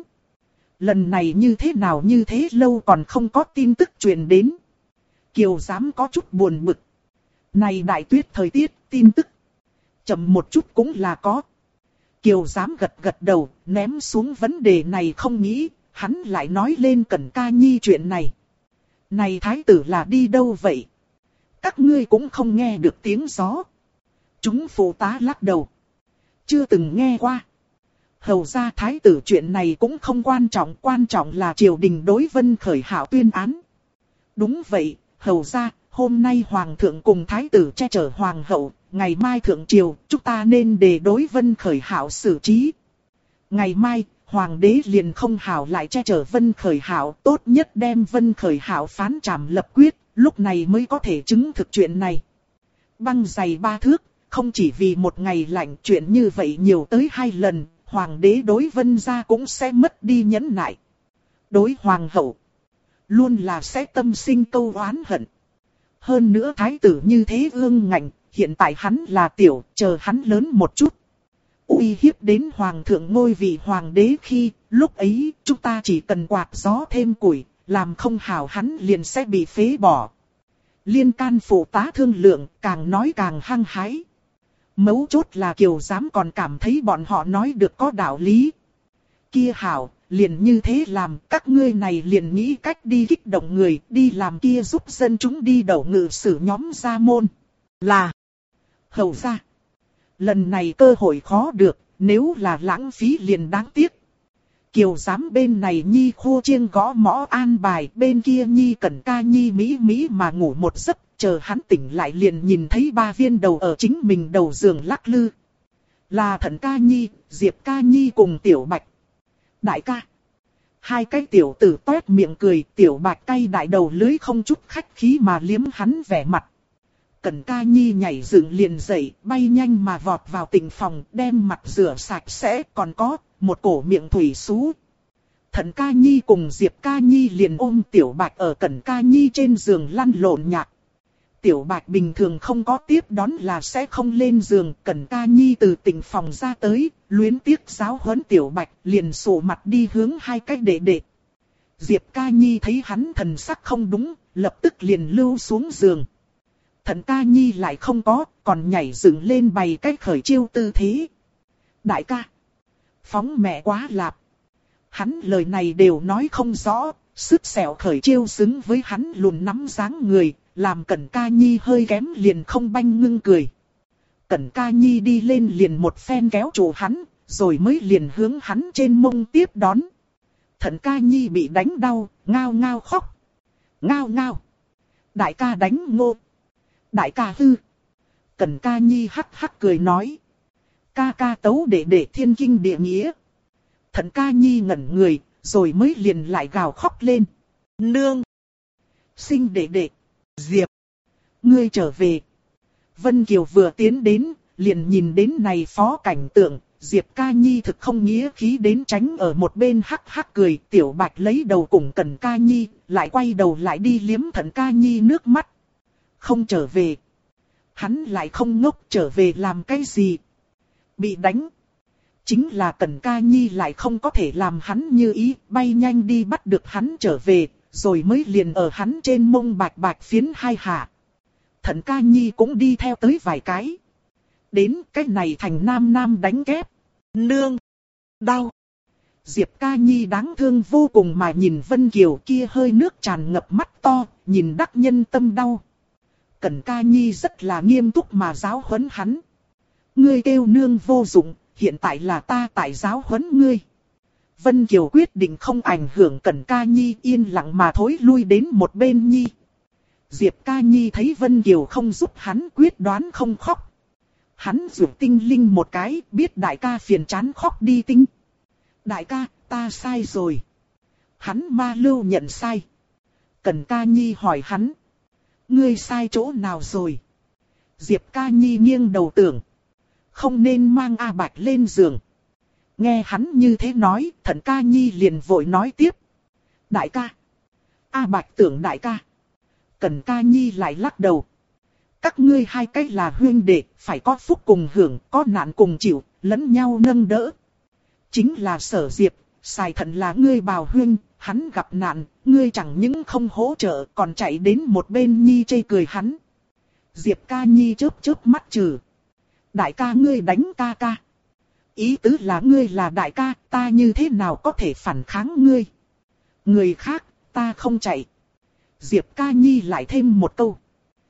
Lần này như thế nào như thế lâu còn không có tin tức truyền đến. Kiều dám có chút buồn bực. Này đại tuyết thời tiết, tin tức. Chậm một chút cũng là có. Kiều dám gật đầu, ném xuống vấn đề này không nghĩ, hắn lại nói lên Cẩn Ca Nhi chuyện này. Này thái tử là đi đâu vậy? Các ngươi cũng không nghe được tiếng gió. Chúng phụ tá lắc đầu. Chưa từng nghe qua. Hầu ra thái tử chuyện này cũng không quan trọng là triều đình đối Vân Khởi Hạo tuyên án. Đúng vậy, hầu ra, hôm nay hoàng thượng cùng thái tử che chở hoàng hậu, ngày mai thượng triều, chúng ta nên để đối Vân Khởi Hạo xử trí. Ngày mai, hoàng đế liền không hảo lại che chở Vân Khởi Hạo, tốt nhất đem Vân Khởi Hạo phán trảm lập quyết, lúc này mới có thể chứng thực chuyện này. Băng dày 3 thước, không chỉ vì một ngày lạnh, chuyện như vậy nhiều tới 2 lần, hoàng đế đối Vân gia cũng sẽ mất đi nhẫn nại. Đối hoàng hậu, luôn là sẽ tâm sinh câu oán hận. Hơn nữa thái tử như thế ương ngạnh, hiện tại hắn là tiểu, chờ hắn lớn một chút. Uy hiếp đến hoàng thượng ngôi vị hoàng đế khi, lúc ấy, chúng ta chỉ cần quạt gió thêm củi, làm không hảo hắn liền sẽ bị phế bỏ. Liên can phụ tá thương lượng, càng nói càng hăng hái. Mấu chốt là Kiều Giám còn cảm thấy bọn họ nói được có đạo lý. Kia hảo, liền như thế làm, các ngươi này liền nghĩ cách đi kích động người, đi làm kia giúp dân chúng đi đậu ngự sử nhóm gia môn. Là hầu ra. Lần này cơ hội khó được, nếu là lãng phí liền đáng tiếc. Kiều Giám bên này Nhi khô chiêng gõ mõ an bài, bên kia Nhi Cẩn Ca Nhi mỹ mà ngủ một giấc, chờ hắn tỉnh lại liền nhìn thấy 3 viên đầu ở chính mình đầu giường lắc lư. Là Thận Ca Nhi, Diệp Ca Nhi cùng Tiểu Bạch. Đại ca. 2 cái tiểu tử toét miệng cười, Tiểu Bạch cay đại đầu lưới không chút khách khí mà liếm hắn vẻ mặt. Cẩn Ca Nhi nhảy dựng liền dậy, bay nhanh mà vọt vào tịnh phòng, đem mặt rửa sạch sẽ, còn có một cổ miệng thủy sú. Thận Ca Nhi cùng Diệp Ca Nhi liền ôm Tiểu Bạch ở Cẩn Ca Nhi trên giường lăn lộn nhạc. Tiểu Bạch bình thường không có tiếp đón là sẽ không lên giường, Cẩn Ca Nhi từ tịnh phòng ra tới, luyến tiếc giáo huấn Tiểu Bạch, liền sổ mặt đi hướng 2 cái đệ đệ. Diệp Ca Nhi thấy hắn thần sắc không đúng, lập tức liền lưu xuống giường. Thận Ca Nhi lại không có, còn nhảy dựng lên bày cái khởi chiêu tư thế. Đại ca, phóng mẹ quá lạp. Hắn lời này đều nói không rõ, sức sẹo khởi chiêu xứng với hắn lùn nắm dáng người, làm Cẩn Ca Nhi hơi kém liền không banh ngưng cười. Cẩn Ca Nhi đi lên liền một phen kéo trụ hắn, rồi mới liền hướng hắn trên mông tiếp đón. Thận Ca Nhi bị đánh đau, ngao ngao khóc. Ngao ngao. Đại ca đánh Ngô. Đại ca hư. Cẩn Ca Nhi hắc hắc cười nói. Ca ca tấu đệ thiên kinh địa nghĩa. Thận Ca Nhi ngẩn người, rồi mới liền lại gào khóc lên. Nương. Sinh đệ. Diệp. Ngươi trở về. Vân Kiều vừa tiến đến, liền nhìn đến này phó cảnh tượng. Diệp Ca Nhi thực không nghĩa khí đến tránh ở một bên hắc hắc cười. Tiểu Bạch lấy đầu cùng Cẩn Ca Nhi, lại quay đầu lại đi liếm Thận Ca Nhi nước mắt. Không trở về. Hắn lại không ngốc, trở về làm cái gì. Bị đánh. Chính là Cẩn Ca Nhi lại không có thể làm hắn như ý, bay nhanh đi bắt được hắn trở về, rồi mới liền ở hắn trên mông bạch bạch phiến hai hạ. Thận Ca Nhi cũng đi theo tới vài cái. Đến cái này thành nam đánh kép. Nương. Đau. Diệp Ca Nhi đáng thương vô cùng mà nhìn Vân Kiều kia hơi nước tràn ngập mắt to, nhìn đắc nhân tâm đau. Cẩn Ca Nhi rất là nghiêm túc mà giáo huấn hắn. Ngươi kêu nương vô dụng, hiện tại là ta tại giáo huấn ngươi. Vân Kiều quyết định không ảnh hưởng Cẩn Ca Nhi, yên lặng mà thối lui đến một bên Nhi. Diệp Ca Nhi thấy Vân Kiều không giúp hắn, quyết đoán không khóc. Hắn rủ Tinh Linh một cái, biết đại ca phiền chán khóc đi Tinh. Đại ca, ta sai rồi. Hắn ma lưu nhận sai. Cẩn Ca Nhi hỏi hắn. Ngươi sai chỗ nào rồi? Diệp Ca Nhi nghiêng đầu tưởng. Không nên mang A Bạch lên giường. Nghe hắn như thế nói, Thận Ca Nhi liền vội nói tiếp. Đại ca. A Bạch tưởng đại ca. Cẩn Ca Nhi lại lắc đầu. Các ngươi hai cái là huynh đệ, phải có phúc cùng hưởng, có nạn cùng chịu, lẫn nhau nâng đỡ. Chính là Sở Diệp, Sài Thận là ngươi bào huynh, hắn gặp nạn, ngươi chẳng những không hỗ trợ còn chạy đến một bên Nhi chê cười hắn. Diệp Ca Nhi chớp mắt trừ. Đại ca ngươi đánh ca ca. Ý tứ là ngươi là đại ca, ta như thế nào có thể phản kháng ngươi. Người khác, ta không chạy. Diệp Ca Nhi lại thêm một câu.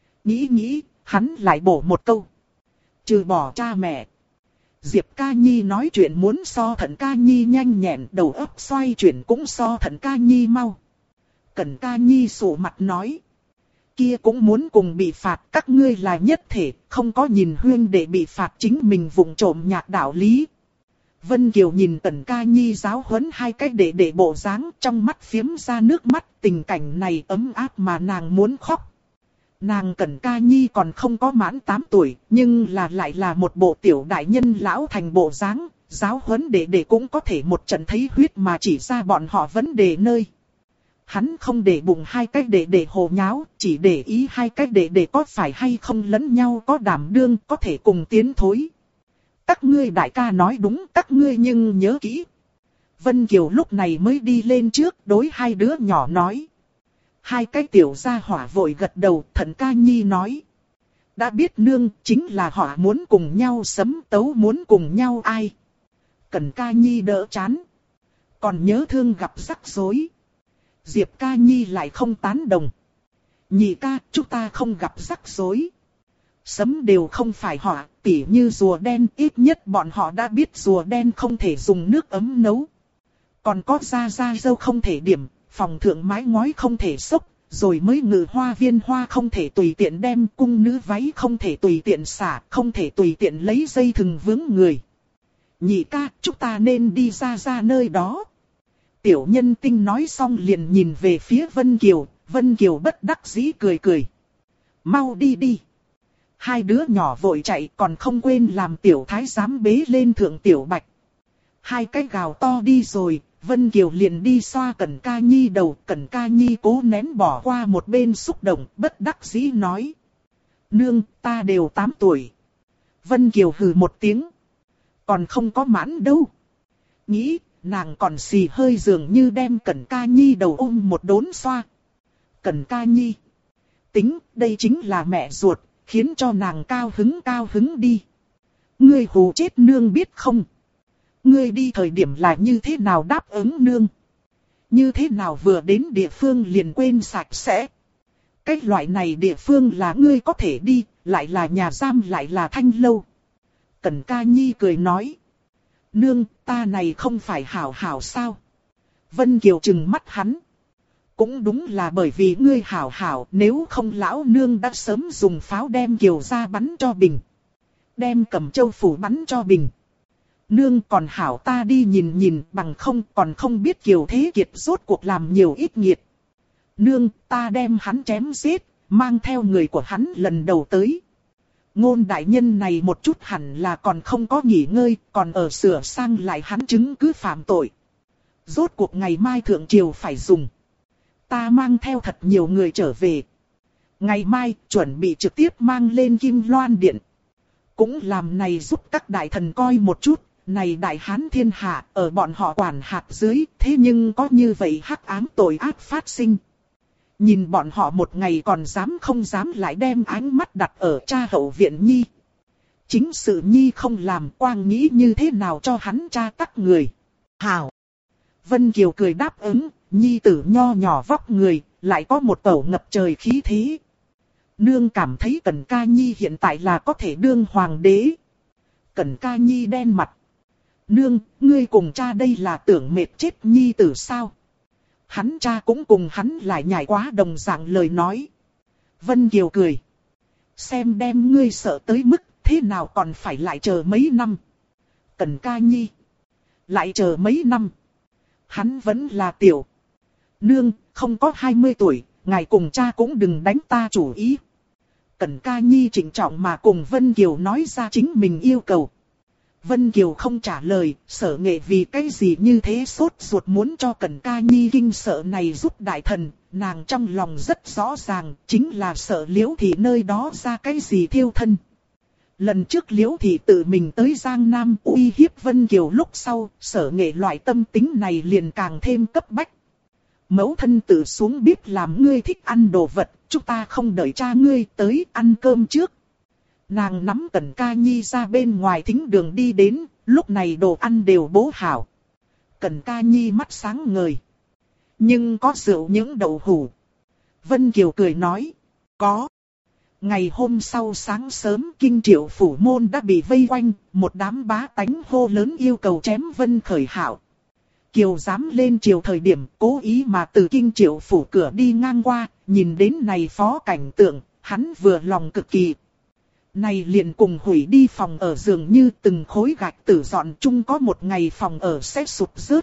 Nghĩ, hắn lại bổ một câu. Trừ bỏ cha mẹ. Diệp Ca Nhi nói chuyện muốn so Thận Ca Nhi nhanh nhẹn, đầu óc xoay chuyển cũng so Thận Ca Nhi mau. Cẩn Ca Nhi sụ mặt nói. Kia cũng muốn cùng bị phạt, các ngươi là nhất thể, không có nhìn huynh đệ bị phạt chính mình vụng trộm nhạc đạo lý. Vân Kiều nhìn Cẩn Ca Nhi giáo huấn hai cách để bộ dáng, trong mắt phiếm ra nước mắt, tình cảnh này ấm áp mà nàng muốn khóc. Nàng Cẩn Ca Nhi còn không có mãn 8 tuổi, nhưng lại là một bộ tiểu đại nhân lão thành bộ dáng, giáo huấn để cũng có thể một trận thấy huyết mà chỉ ra bọn họ vấn đề nơi. Hắn không để bụng hai cách để hồ nháo, chỉ để ý hai cách để có phải hay không lẫn nhau có đảm đương, có thể cùng tiến thối. Các ngươi đại ca nói đúng, các ngươi nhưng nhớ kỹ. Vân Kiều lúc này mới đi lên trước, đối hai đứa nhỏ nói. Hai cái tiểu gia hỏa vội gật đầu, Thận Ca Nhi nói. Đã biết nương, chính là họ muốn cùng nhau sấm tấu, muốn cùng nhau ai. Cẩn Ca Nhi đỡ chán. Còn nhớ thương gặp rắc rối. Diệp Ca Nhi lại không tán đồng. Nhị ca, chúng ta không gặp rắc rối. Sấm đều không phải họ, tỉ như rùa đen, ít nhất bọn họ đã biết rùa đen không thể dùng nước ấm nấu. Còn có da dâu không thể điểm, phòng thượng mái ngói không thể xốc, rồi mới ngự hoa viên hoa không thể tùy tiện đem, cung nữ váy không thể tùy tiện xả, không thể tùy tiện lấy dây thừng vướng người. Nhị ca, chúng ta nên đi ra nơi đó. Tiểu Nhân Tinh nói xong liền nhìn về phía Vân Kiều, Vân Kiều bất đắc dĩ cười cười. Mau đi. Hai đứa nhỏ vội chạy còn không quên làm tiểu thái giám bế lên thượng tiểu Bạch. Hai cái gào to đi rồi, Vân Kiều liền đi xoa Cẩn Ca Nhi đầu, Cẩn Ca Nhi cố nén bỏ qua một bên xúc động, bất đắc dĩ nói. Nương, ta đều 8 tuổi. Vân Kiều hừ một tiếng. Còn không có mãn đâu. Nghĩ, nàng còn xì hơi dường như đem Cẩn Ca Nhi đầu ôm một đốn xoa. Cẩn Ca Nhi. Tính, đây chính là mẹ ruột, khiến cho nàng cao hứng đi. Ngươi hù chết nương biết không? Ngươi đi thời điểm là như thế nào đáp ứng nương? Như thế nào vừa đến địa phương liền quên sạch sẽ? Cái loại này địa phương là ngươi có thể đi, lại là nhà giam lại là thanh lâu. Cẩn Ca Nhi cười nói. Nương, ta này không phải hảo hảo sao? Vân Kiều trừng mắt hắn. Cũng đúng là bởi vì ngươi hảo hảo, nếu không lão nương đã sớm dùng pháo đem Kiều ra bắn cho Bình. Đem Cẩm Châu phủ bắn cho Bình. Nương còn hảo ta đi nhìn nhìn, bằng không còn không biết Kiều Thế Kiệt rốt cuộc làm nhiều ít nghiệt. Nương, ta đem hắn chém giết, mang theo người của hắn lần đầu tới. Ngôn đại nhân này một chút hẳn là còn không có nghỉ ngơi, còn ở sửa sang lại hắn chứng cứ phạm tội. Rốt cuộc ngày mai thượng triều phải dùng. Ta mang theo thật nhiều người trở về. Ngày mai chuẩn bị trực tiếp mang lên Kim Loan Điện. Cũng làm này giúp các đại thần coi một chút, này đại hán thiên hạ ở bọn họ quản hạt dưới, thế nhưng có như vậy hắc ám tội ác phát sinh. Nhìn bọn họ một ngày còn dám không dám lại đem ánh mắt đặt ở cha hậu viện Nhi. Chính sự Nhi không làm, quang nghĩ như thế nào cho hắn cha tắc người. Hảo! Vân Kiều cười đáp ứng, Nhi tử nho nhỏ vóc người, lại có một tẩu ngập trời khí thế. Nương cảm thấy Cẩn Ca Nhi hiện tại là có thể đương hoàng đế. Cẩn Ca Nhi đen mặt. Nương, ngươi cùng cha đây là tưởng mệt chết Nhi tử sao? Hắn cha cũng cùng hắn lại nhảy quá đồng dạng lời nói. Vân Kiều cười. Xem đem ngươi sợ tới mức thế nào còn phải lại chờ mấy năm. Cẩn Ca Nhi. Lại chờ mấy năm. Hắn vẫn là tiểu. Nương, không có 20 tuổi, ngài cùng cha cũng đừng đánh ta chủ ý. Cẩn Ca Nhi trịnh trọng mà cùng Vân Kiều nói ra chính mình yêu cầu. Vân Kiều không trả lời, Sở Nghệ vì cái gì như thế sốt ruột muốn cho Cẩn Ca Nhi kinh sợ này giúp đại thần, nàng trong lòng rất rõ ràng, chính là sợ Liễu Thị nơi đó ra cái gì thiêu thân. Lần trước Liễu Thị tự mình tới Giang Nam uy hiếp Vân Kiều lúc sau, Sở Nghệ loại tâm tính này liền càng thêm cấp bách. Mẫu thân tự xuống bếp làm ngươi thích ăn đồ vật, chúng ta không đợi cha ngươi tới ăn cơm trước. Nàng nắm Cẩn Ca Nhi ra bên ngoài thính đường đi đến, lúc này đồ ăn đều bố hảo. Cẩn Ca Nhi mắt sáng ngời. Nhưng có rượu những đậu hũ. Vân Kiều cười nói. Có. Ngày hôm sau sáng sớm Kinh Triệu phủ môn đã bị vây quanh, một đám bá tánh hô lớn yêu cầu chém Vân Khởi Hạo. Kiều dám lên triều thời điểm cố ý mà từ Kinh Triệu phủ cửa đi ngang qua, nhìn đến này phó cảnh tượng, hắn vừa lòng cực kỳ. Này liền cùng hủy đi phòng ở dường như từng khối gạch tử dọn chung có một ngày phòng ở sẽ sụp rớt.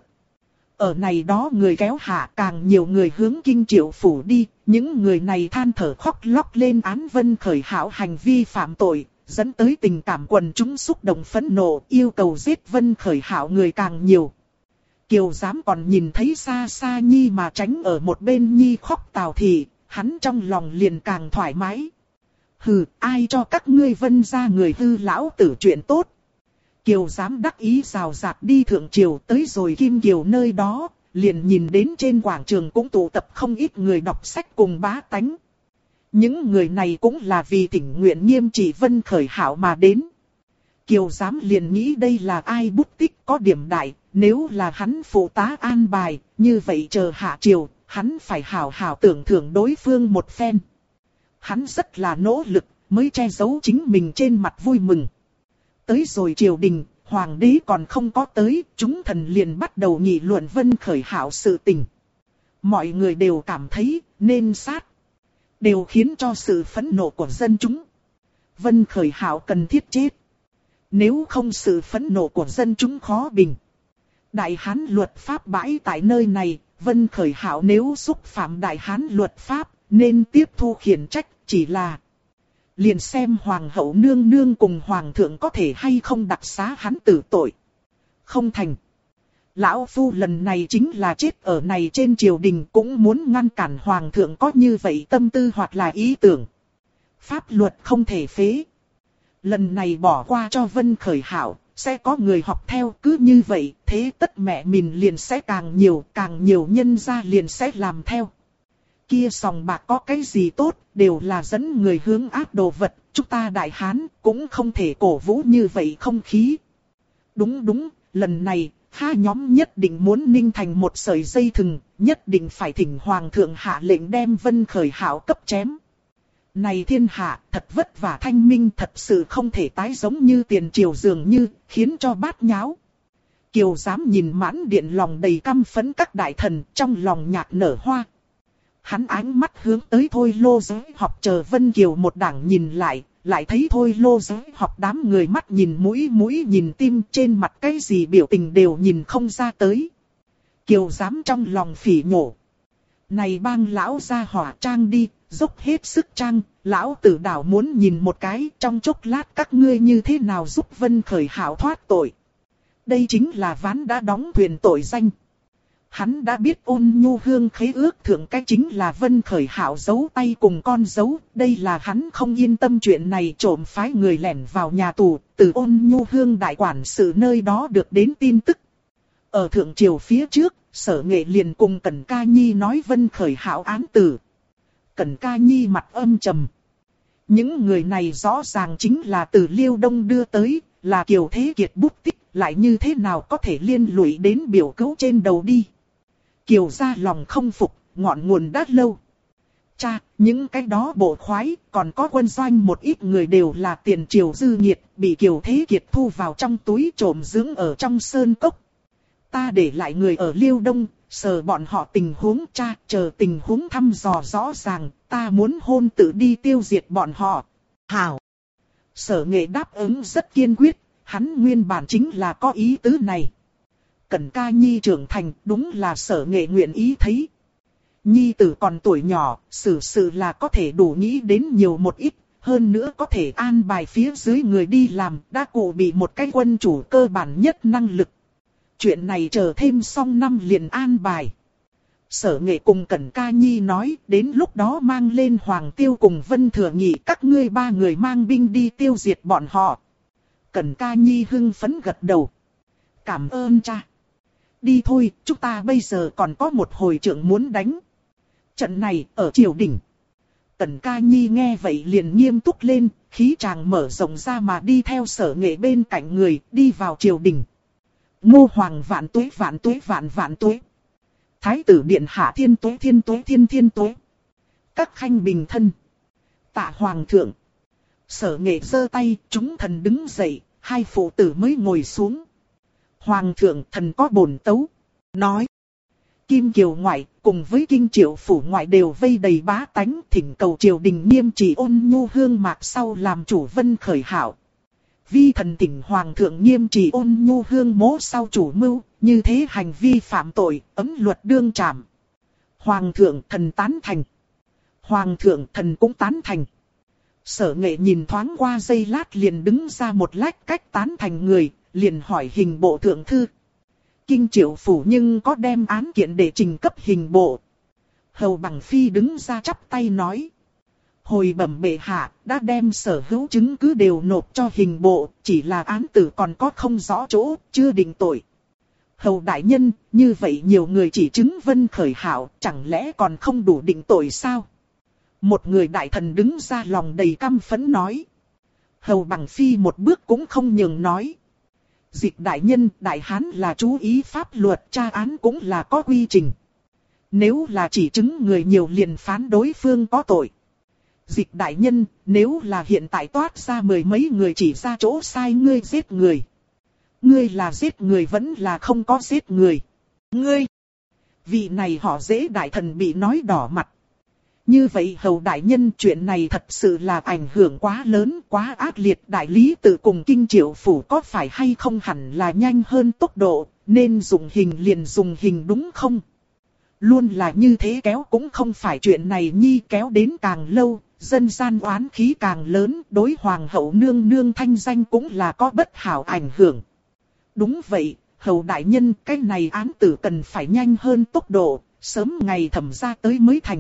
Ở này đó người kéo hạ càng nhiều người hướng Kinh Triệu phủ đi, những người này than thở khóc lóc lên án Vân Khởi Hạo hành vi phạm tội, dẫn tới tình cảm quần chúng xúc động phẫn nộ, yêu cầu giết Vân Khởi Hạo người càng nhiều. Kiều dám còn nhìn thấy xa xa Nhi mà tránh ở một bên Nhi khóc Tào Thị, hắn trong lòng liền càng thoải mái. Hừ, ai cho các ngươi Vân gia người hư lão tử chuyện tốt. Kiều dám đắc ý rào rạt đi thượng triều tới rồi Kim Kiều nơi đó, liền nhìn đến trên quảng trường cũng tụ tập không ít người đọc sách cùng bá tánh. Những người này cũng là vì thỉnh nguyện nghiêm trị Vân Khởi Hạo mà đến. Kiều dám liền nghĩ đây là ai bút tích có điểm đại, nếu là hắn phụ tá an bài, như vậy chờ hạ triều, hắn phải hảo hảo tưởng thưởng đối phương một phen. Hắn rất là nỗ lực, mới che giấu chính mình trên mặt vui mừng. Tới rồi triều đình, hoàng đế còn không có tới, chúng thần liền bắt đầu nghị luận Vân Khởi Hạo sự tình. Mọi người đều cảm thấy nên sát, đều khiến cho sự phẫn nộ của dân chúng. Vân Khởi Hạo cần thiết chết. Nếu không sự phẫn nộ của dân chúng khó bình. Đại Hán luật pháp bãi tại nơi này, Vân Khởi Hạo nếu xúc phạm Đại Hán luật pháp, nên tiếp thu khiển trách, chỉ là liền xem hoàng hậu nương nương cùng hoàng thượng có thể hay không đặc xá hắn tử tội. Không thành. Lão phu lần này chính là chết ở này trên triều đình cũng muốn ngăn cản hoàng thượng có như vậy tâm tư hoặc là ý tưởng. Pháp luật không thể phế. Lần này bỏ qua cho Vân Khởi Hạo, sẽ có người học theo, cứ như vậy, thế tất mẹ mình liền sẽ càng nhiều nhân gia liền sẽ làm theo. Kia sòng bạc có cái gì tốt, đều là dẫn người hướng ác đồ vật, chúng ta Đại Hán cũng không thể cổ vũ như vậy không khí. Đúng, lần này, Ha nhóm nhất định muốn ninh thành một sợi dây thừng, nhất định phải thỉnh hoàng thượng hạ lệnh đem Vân Khởi Hảo cấp chém. Này thiên hạ, thật vất vả thanh minh, thật sự không thể tái giống như tiền triều dường như, khiến cho bát nháo. Kiều dám nhìn mãn điện lòng đầy căm phẫn các đại thần, trong lòng nhạc nở hoa. Hắn ánh mắt hướng tới Thôi Lô Giới Học chờ Vân Kiều một đảng nhìn lại thấy Thôi Lô Giới Học đám người mắt nhìn mũi nhìn tim, trên mặt cái gì biểu tình đều nhìn không ra tới. Kiều dám trong lòng phỉ nhổ. Này bang lão ra hỏa trang đi, dốc hết sức trang, lão tử đảo muốn nhìn một cái, trong chốc lát các ngươi như thế nào giúp Vân Khởi Hảo thoát tội. Đây chính là ván đã đóng thuyền tội danh. Hắn đã biết Ôn Nhu Hương khế ước thượng cái chính là Vân Khởi Hảo giấu tay cùng con dấu. Đây là hắn không yên tâm chuyện này, trộm phái người lẻn vào nhà tù, từ Ôn Nhu Hương đại quản sự nơi đó được đến tin tức. Ở thượng triều phía trước, Sở Nghệ liền cùng Cẩn Ca Nhi nói Vân Khởi Hảo án tử. Cẩn Ca Nhi mặt âm trầm. Những người này rõ ràng chính là từ Liêu Đông đưa tới, là Kiều Thế Kiệt bút tích, lại như thế nào có thể liên lụy đến biểu cữu trên đầu đi. Kiều gia lòng không phục, ngọn nguồn đã lâu. Cha, những cái đó bộ khoái, còn có quân doanh một ít người đều là tiền triều dư nghiệt, bị Kiều Thế Kiệt thu vào trong túi trộm dưỡng ở trong sơn cốc. Ta để lại người ở Liêu Đông, sờ bọn họ tình huống, cha, chờ tình huống thăm dò rõ ràng, ta muốn hôn tự đi tiêu diệt bọn họ. Hảo. Sở Nghệ đáp ứng rất kiên quyết, hắn nguyên bản chính là có ý tứ này. Cẩn Ca Nhi trưởng thành, đúng là Sở Nghệ nguyện ý thấy. Nhi tử còn tuổi nhỏ, xử sự là có thể đủ nghĩ đến nhiều một ít, hơn nữa có thể an bài phía dưới người đi làm, đã cụ bị một cái quân chủ cơ bản nhất năng lực. Chuyện này chờ thêm xong năm liền an bài. Sở Nghệ cùng Cẩn Ca Nhi nói, đến lúc đó mang lên Hoàng Tiêu cùng Vân Thừa Nghị, các ngươi ba người mang binh đi tiêu diệt bọn họ. Cẩn Ca Nhi hưng phấn gật đầu. Cảm ơn cha. Đi thôi, chúng ta bây giờ còn có một hồi trận muốn đánh. Trận này ở triều đình. Cẩn Ca Nhi nghe vậy liền nghiêm túc lên, khí tràng mở rộng ra mà đi theo Sở Nghệ bên cạnh người, đi vào triều đình. Ngô Hoàng vạn tuế vạn tuế vạn vạn tuế. Thái tử điện hạ thiên tuế thiên tuế thiên thiên tuế. Các khanh bình thân. Tạ Hoàng thượng. Sở Nghệ giơ tay, chúng thần đứng dậy, hai phụ tử mới ngồi xuống. Hoàng thượng, thần có bổn tấu. Nói. Kim Kiều ngoại cùng với Kinh Triệu phủ ngoại đều vây đầy bá tánh, thỉnh cầu triều đình nghiêm trị Ôn Nhu Hương mạc sau làm chủ Vân Khởi Hảo. Vi thần thỉnh Hoàng thượng nghiêm trị Ôn Nhu Hương mố sau chủ mưu, như thế hành vi phạm tội, ấm luật đương trảm. Hoàng thượng, thần tán thành. Hoàng thượng, thần cũng tán thành. Sở Nghệ nhìn thoáng qua giây lát liền đứng ra một lách cách tán thành người, liền hỏi hình bộ thượng thư. Kinh Triệu phủ nhưng có đem án kiện để trình cấp hình bộ. Hầu Bằng Phi đứng ra chắp tay nói. Hồi bẩm bệ hạ, đã đem sở hữu chứng cứ đều nộp cho hình bộ, chỉ là án tử còn có không rõ chỗ, chưa định tội. Hầu đại nhân, như vậy nhiều người chỉ chứng Vân Khởi Hảo, chẳng lẽ còn không đủ định tội sao? Một người đại thần đứng ra lòng đầy căm phẫn nói. Hầu Bằng Phi một bước cũng không nhường nói. Dịch đại nhân, đại hán là chú ý pháp luật, tra án cũng là có quy trình. Nếu là chỉ chứng người nhiều liền phán đối phương có tội. Dịch đại nhân, nếu là hiện tại toát ra mười mấy người chỉ ra chỗ sai ngươi giết người. Ngươi là giết người vẫn là không có giết người. Ngươi, vị này họ dễ đại thần bị nói đỏ mặt. Như vậy hầu đại nhân, chuyện này thật sự là ảnh hưởng quá lớn, quá ác liệt. Đại lý tự cùng Kinh Triệu phủ có phải hay không hẳn là nhanh hơn tốc độ, nên dùng hình liền dùng hình đúng không? Luôn là như thế kéo cũng không phải chuyện này nhi, kéo đến càng lâu, dân gian oán khí càng lớn, đối hoàng hậu nương nương thanh danh cũng là có bất hảo ảnh hưởng. Đúng vậy, hầu đại nhân, cái này án tử cần phải nhanh hơn tốc độ, sớm ngày thẩm ra tới mới thành.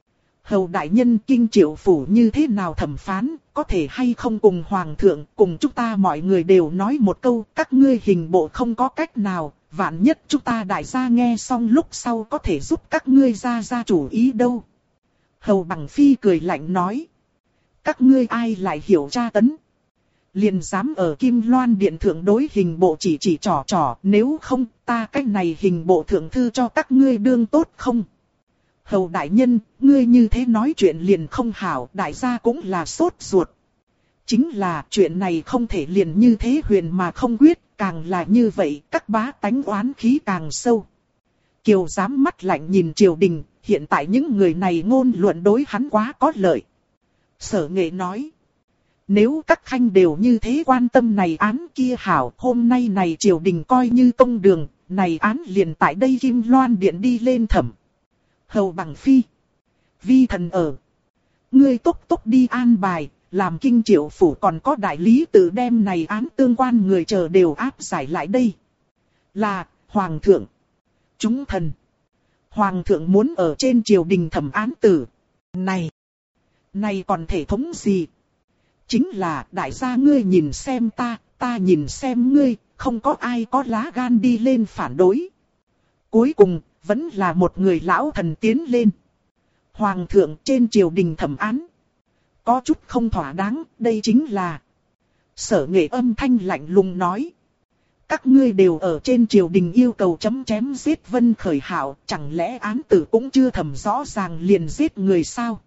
Hầu đại nhân, Kinh Triệu phủ như thế nào thẩm phán, có thể hay không cùng hoàng thượng, cùng chúng ta mọi người đều nói một câu, các ngươi hình bộ không có cách nào, vạn nhất chúng ta đại gia nghe xong lúc sau có thể giúp các ngươi ra chủ ý đâu. Hầu Bằng Phi cười lạnh nói. Các ngươi ai lại hiểu tra tấn? Liền dám ở Kim Loan Điện thượng đối hình bộ chỉ trò trò, nếu không ta cách này hình bộ thượng thư cho các ngươi đương tốt không? Hầu đại nhân, ngươi như thế nói chuyện liền không hảo, đại gia cũng là sốt ruột. Chính là chuyện này không thể liền như thế huyền mà không quyết, càng là như vậy các bá tánh oán khí càng sâu. Kiều giám mắt lạnh nhìn triều đình, hiện tại những người này ngôn luận đối hắn quá có lợi. Sở Nghệ nói, nếu các khanh đều như thế quan tâm này án kia hảo, hôm nay này triều đình coi như công đường, này án liền tại đây Kim Loan Điện đi lên thẩm. Hầu bằng phi, vi thần ở. Ngươi tốc đi an bài, làm kinh triệu phủ còn có đại lý tự đem này án tương quan người chờ đều áp giải lại đây. Là, Hoàng thượng. Chúng thần. Hoàng thượng muốn ở trên triều đình thẩm án tử. Này còn thể thống gì? Chính là đại gia ngươi nhìn xem ta nhìn xem ngươi, không có ai có lá gan đi lên phản đối. Cuối cùng, vẫn là một người lão thần tiến lên. Hoàng thượng trên triều đình thẩm án. Có chút không thỏa đáng, đây chính là. Sở Nghệ âm thanh lạnh lùng nói. Các ngươi đều ở trên triều đình yêu cầu chém giết Vân Khởi Hạo, chẳng lẽ án tử cũng chưa thẩm rõ ràng liền giết người sao?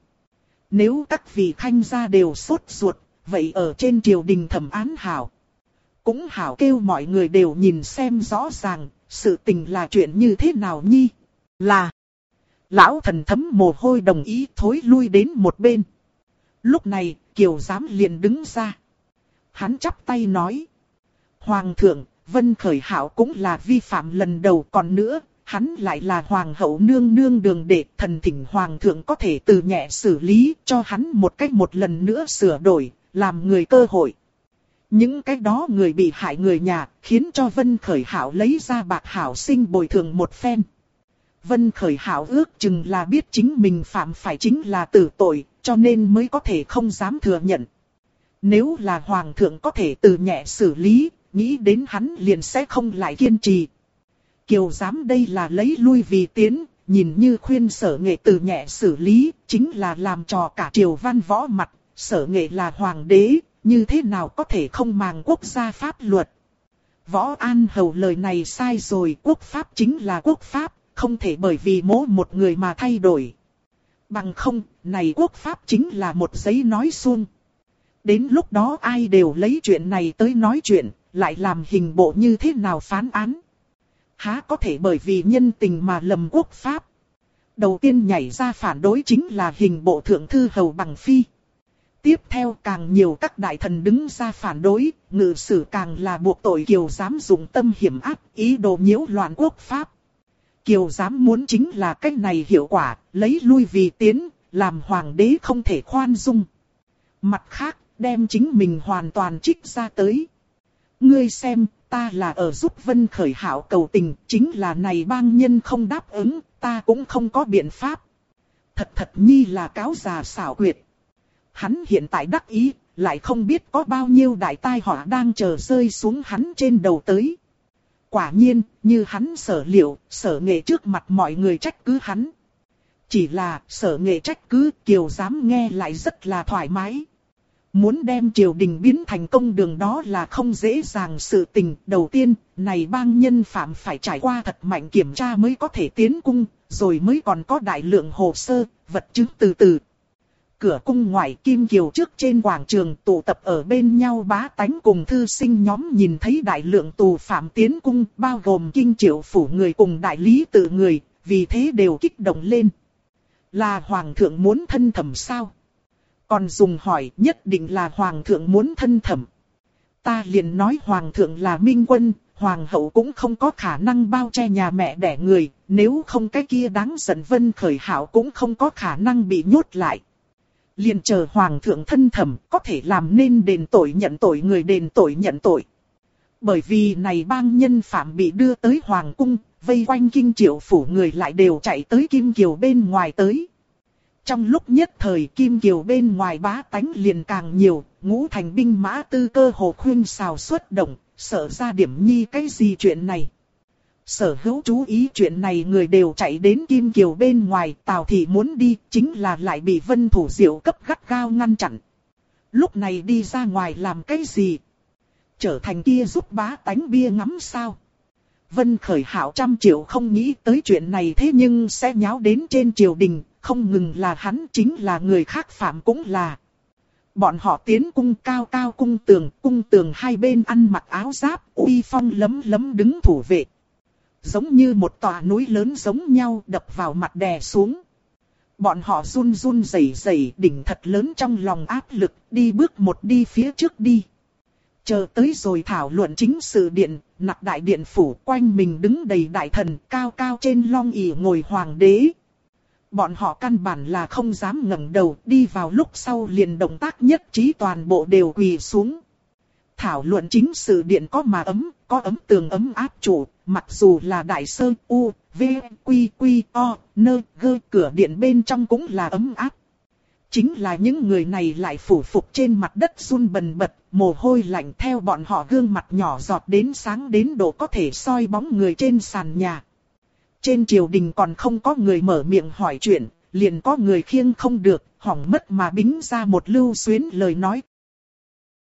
Nếu các vị khanh gia đều sốt ruột, vậy ở trên triều đình thẩm án hảo. Cũng hảo kêu mọi người đều nhìn xem rõ ràng, sự tình là chuyện như thế nào nhi? Là. Lão thần thấm mồ hôi đồng ý thối lui đến một bên. Lúc này, Kiều giám liền đứng ra. Hắn chắp tay nói. Hoàng thượng, Vân Khởi Hạo cũng là vi phạm lần đầu, còn nữa, hắn lại là hoàng hậu nương nương đường đệ, thần thỉnh hoàng thượng có thể từ nhẹ xử lý, cho hắn một cách một lần nữa sửa đổi, làm người cơ hội. Những cái đó người bị hại người nhà, khiến cho Vân Khởi Hạo lấy ra bạc hảo sinh bồi thường một phen. Vân Khởi Hạo ước chừng là biết chính mình phạm phải chính là tử tội, cho nên mới có thể không dám thừa nhận. Nếu là hoàng thượng có thể từ nhẹ xử lý, nghĩ đến hắn liền sẽ không lại kiên trì. Kiều giám đây là lấy lui vì tiến, nhìn như khuyên Sở Nghệ từ nhẹ xử lý, chính là làm trò cả triều văn võ mặt. Sở Nghệ là hoàng đế, như thế nào có thể không màng quốc gia pháp luật. Võ An Hầu lời này sai rồi, quốc pháp chính là quốc pháp, không thể bởi vì mỗi một người mà thay đổi. Bằng không, này quốc pháp chính là một giấy nói suông. Đến lúc đó ai đều lấy chuyện này tới nói chuyện, lại làm hình bộ như thế nào phán án. Há có thể bởi vì nhân tình mà lầm quốc pháp. Đầu tiên nhảy ra phản đối chính là hình bộ thượng thư Hầu Bằng Phi. Tiếp theo càng nhiều các đại thần đứng ra phản đối, ngự sử càng là buộc tội Kiều giám dùng tâm hiểm ác, ý đồ nhiễu loạn quốc pháp. Kiều giám muốn chính là cách này hiệu quả, lấy lui vì tiến, làm hoàng đế không thể khoan dung. Mặt khác, đem chính mình hoàn toàn trích ra tới. Ngươi xem, ta là ở giúp Vân Khởi Hạo cầu tình, chính là này bang nhân không đáp ứng, ta cũng không có biện pháp. Thật nhi là cáo già xảo quyệt. Hắn hiện tại đắc ý, lại không biết có bao nhiêu đại tai họa đang chờ rơi xuống hắn trên đầu tới. Quả nhiên, như hắn sở liệu, Sở Nghệ trước mặt mọi người trách cứ hắn. Chỉ là, Sở Nghệ trách cứ, Kiều giám nghe lại rất là thoải mái. Muốn đem triều đình biến thành công đường đó là không dễ dàng sự tình. Đầu tiên, này bang nhân phạm phải trải qua thật mạnh kiểm tra mới có thể tiến cung, rồi mới còn có đại lượng hồ sơ, vật chứng từ từ. Cửa cung ngoại Kim Kiều trước trên quảng trường tụ tập ở bên nhau bá tánh cùng thư sinh nhóm nhìn thấy đại lượng tù phạm tiến cung, bao gồm kinh triệu phủ người cùng đại lý tự người, vì thế đều kích động lên. Là hoàng thượng muốn thân thẩm sao? Còn dùng hỏi nhất định là hoàng thượng muốn thân thẩm. Ta liền nói hoàng thượng là minh quân, hoàng hậu cũng không có khả năng bao che nhà mẹ đẻ người, nếu không cái kia đáng giận Vân Khởi Hạo cũng không có khả năng bị nhốt lại. Liền chờ hoàng thượng thân thẩm, có thể làm nên đền tội nhận tội người đền tội nhận tội. Bởi vì này bang nhân phạm bị đưa tới hoàng cung, vây quanh kinh triệu phủ người lại đều chạy tới Kim Kiều bên ngoài tới. Trong lúc nhất thời Kim Kiều bên ngoài bá tánh liền càng nhiều, ngũ thành binh mã tư cơ hồ khuyên xào xuất động, sợ ra điểm nhi cái gì chuyện này. Sở hữu chú ý chuyện này người đều chạy đến Kim Kiều bên ngoài, Tào Thị muốn đi, chính là lại bị Vân Thủ Diệu cấp gắt gao ngăn chặn. Lúc này đi ra ngoài làm cái gì? Trở thành kia giúp bá tánh bia ngắm sao? Vân Khởi Hạo trăm triệu không nghĩ tới chuyện này, thế nhưng sẽ nháo đến trên triều đình, không ngừng là hắn, chính là người khác phạm cũng là. Bọn họ tiến cung, cao cao cung tường hai bên ăn mặc áo giáp, uy phong lấm lấm đứng thủ vệ. Giống như một tòa núi lớn giống nhau đập vào mặt đè xuống. Bọn họ run run rẩy rẩy, đỉnh thật lớn trong lòng áp lực, đi bước một đi phía trước đi. Chờ tới rồi thảo luận chính sự điện, nặc đại điện phủ, quanh mình đứng đầy đại thần, cao cao trên long ỷ ngồi hoàng đế. Bọn họ căn bản là không dám ngẩng đầu, đi vào lúc sau liền động tác nhất trí toàn bộ đều quỳ xuống. Thảo luận chính sự điện có mà ấm, có ấm tường ấm áp chủ, mặc dù là đại sơn u, v, quy quy o, nơ, gơ, cửa điện bên trong cũng là ấm áp. Chính là những người này lại phủ phục trên mặt đất run bần bật, mồ hôi lạnh theo bọn họ gương mặt nhỏ giọt đến sáng đến độ có thể soi bóng người trên sàn nhà. Trên triều đình còn không có người mở miệng hỏi chuyện, liền có người khiêng không được, hỏng mất mà bính ra một lưu xuyến lời nói,